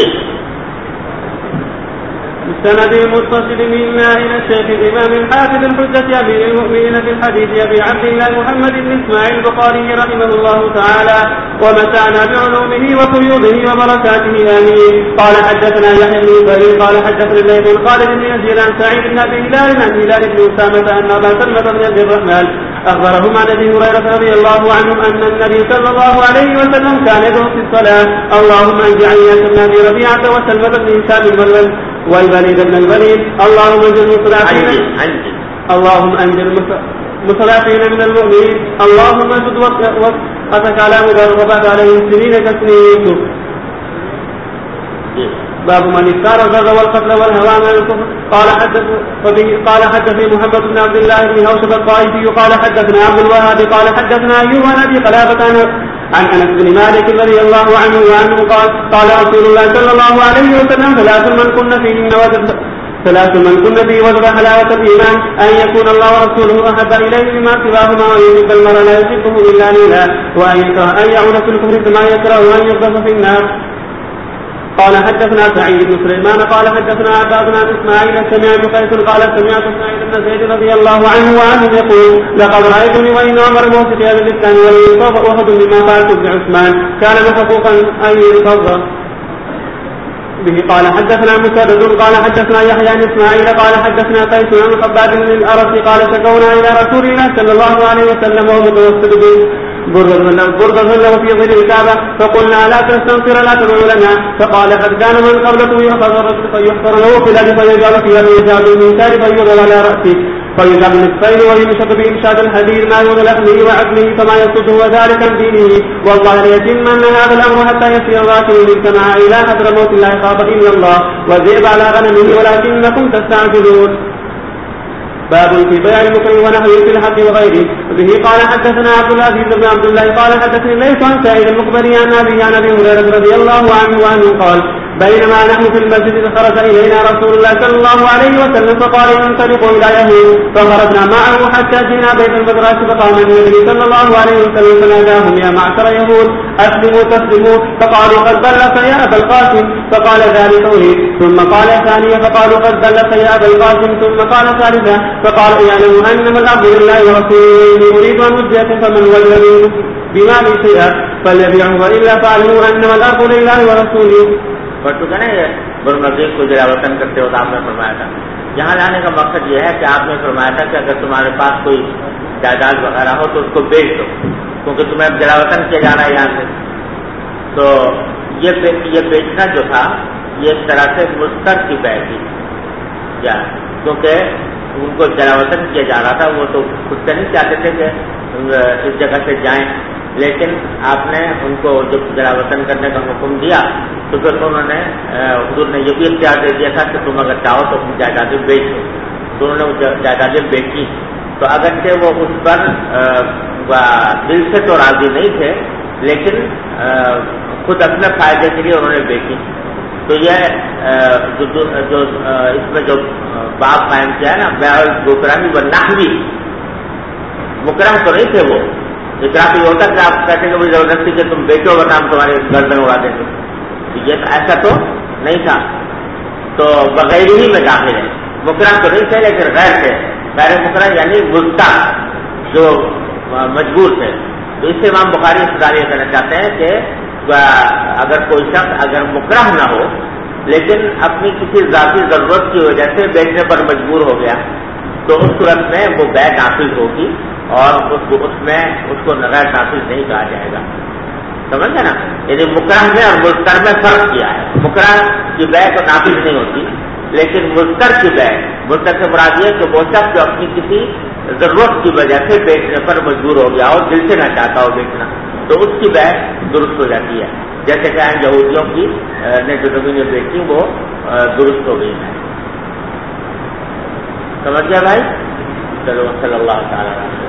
مستند متصل منا إلى الشيخ الإمام الحافظ الحجة أمير المؤمنين في الحديث أبي عبد الله محمد بن إسماعيل البخاري رحمه الله تعالى ومتعنا بعلومه وفيوضه وبركاته آمين. قال حدثنا يحيى بن فريد قال حدثنا الليث بن خالد بن يزيد عن سعيد بن أبي هلال عن هلال بن أسامة أن أبا سلمة بن عبد الرحمن أخبرهم عن أبي هريرة رضي الله عنه أن النبي صلى الله عليه وسلم كان يدعو في الصلاة اللهم اجعلني كابن أبي ربيعة وسلمة بن هشام والوليد بن الوليد اللهم انزل المستضعفين من المؤمنين اللهم انزل وقتك على مبارك عليهم سنين كسنين يوسف. باب من اختار الضر والقتل والهوان من الكفر. قال حدثني محمد بن عبد الله بن هوشب الطائفي قال حدثنا عبد الوهاب قال حدثنا ايوب عن ابي قلابة عن انس بن مالك رضي الله عنه قال رسول الله صلى الله عليه وسلم ثلاث من كن فيه وجد حلاوة الإيمان أن يكون الله ورسوله أحب إليه مما سواهما ويحب المرء لا يحبه إلا لله وأن يكره أن يعود في الكفر كما يكره أن يقذف في النار. قال حدثنا سعيد بن سليمان قال حدثنا عباد بن اسماعيل سمعت قيس قال سمعت سعيد بن زيد رضي الله عنه وعنه يقول لقد رايتني وان عمر موت في هذا الاسلام وليصاب احد مما فعلت ابن عثمان كان مفقوقا ان يصاب به. قال حدثنا مسدد قال حدثنا يحيى بن اسماعيل قال حدثنا قيس عن خباب بن الارس قال شكونا الى رسول الله صلى الله عليه وسلم وهو متوسد برد له في ظل الكعبه فقلنا لا تستنصر لا تدعو لنا فقال قد كان من قبلكم يؤخذ الرجل فيحفر له في الارض فيجعل فيها ويجعل بالمنكار فيوضع على راسه فيجعل بالنصفين ويمشط بإمشاد الحديد ما دون لحمه وعظمه فما يصده وذلك عن دينه والله ليتم أن هذا الأمر حتى يسير الراكب من سماع إلى حضرموت لا يخاف إلا الله والذئب على غنمه ولكنكم تستعجلون. باب في بيع المكره ونحوه في الحق وغيره. به قال حدثنا عبد العزيز بن عبد الله قال حدثني ليس عن سعيد المخبري عن ابي هريره رضي الله عنه قال بينما نحن في المسجد خرج الينا رسول الله صلى الله عليه وسلم فقال انطلقوا الى يهود فخرجنا معه حتى جئنا بيت المدرسه فقام النبي صلى الله عليه وسلم فناداهم يا معشر يهود اسلموا تسلموا فقالوا قد بلغت يا ابا القاسم فقال ذلك اريد ثم قال ثانيا فقالوا قد بلغت يا ابا القاسم ثم قال ثالثا فقال اعلموا انما الامر لله ورسوله يريد ان يجزيكم فمن ولي بما لي شيئا فليبيعه والا فاعلموا انما الامر لله ورسوله. پر چکا نا یہ برمزید کو جرا وطن کرتے وقت آپ نے فرمایا تھا. یہاں لانے کا مقصد یہ ہے کہ آپ نے فرمایا تھا کہ اگر تمہارے پاس کوئی جائیداد وغیرہ ہو تو اس کو بیچ دو کیونکہ تمہیں اب جرا وطن کیا جا رہا ہے یہاں سے. تو یہ بیچنا جو تھا یہ ایک طرح سے مستر کی بیع تھی کیا, کیونکہ ان کو جرا وطن کیا جا رہا تھا. وہ تو خود سے نہیں چاہتے تھے کہ اس جگہ سے جائیں, لیکن آپ نے ان کو جب جرا وطن کرنے کا حکم دیا تو پھر انہوں نے حضور نے یہ بھی اختیار دے دیا تھا کہ تم اگر چاہو تو اپنی جائیدادیں بیچ دو. تو انہوں نے وہ جائیدادیں بیچی. تو اگرچہ وہ اس پر دل سے تو راضی نہیں تھے لیکن خود اپنے فائدے کے لیے انہوں نے بیچی. تو یہ جو اس میں جو باب قائم کیا ہے نا بیع المکرہ والنحوی, مکرہ تو نہیں تھے وہ. اقرار یہ ہوتا کہ آپ کہتے ہیں کہ مجھے زبردستی کہ تم بیچو ورنہ ہم تمہارے گردن اڑا دیں گے. یہ ایسا تو نہیں تھا. تو بغیر ہی میں داخل ہے. مکرہ تو نہیں تھے لیکن غیر تھے. غیر مکرہ یعنی مضطر جو مجبور تھے. تو اس سے امام بخاری یہ کہنا چاہتے ہیں کہ اگر کوئی شخص اگر مکرہ نہ ہو لیکن اپنی کسی ذاتی ضرورت کی وجہ سے بیچنے پر مجبور ہو گیا تو اس صورت میں وہ بیع نافذ ہوگی اور اس کو غیر نافذ نہیں کہا جائے گا. سمجھے نا, یعنی مکرہ میں اور مضطر میں فرق کیا ہے. مکرہ کی بیع تو نافذ نہیں ہوتی لیکن مضطر کی بیع, مضطر سے مراد یہ کہ وہ شخص جو اپنی کسی ضرورت کی وجہ سے بیچنے پر مجبور ہو گیا اور دل سے نہ چاہتا ہو بیچنا تو اس کی بیع درست ہو جاتی ہے. جیسے کہ یہودیوں کی نے جو زمینیں بیچی وہ درست ہو گئی ہے. سمجھ گیا بھائی؟ چلو صلی اللہ تعالیٰ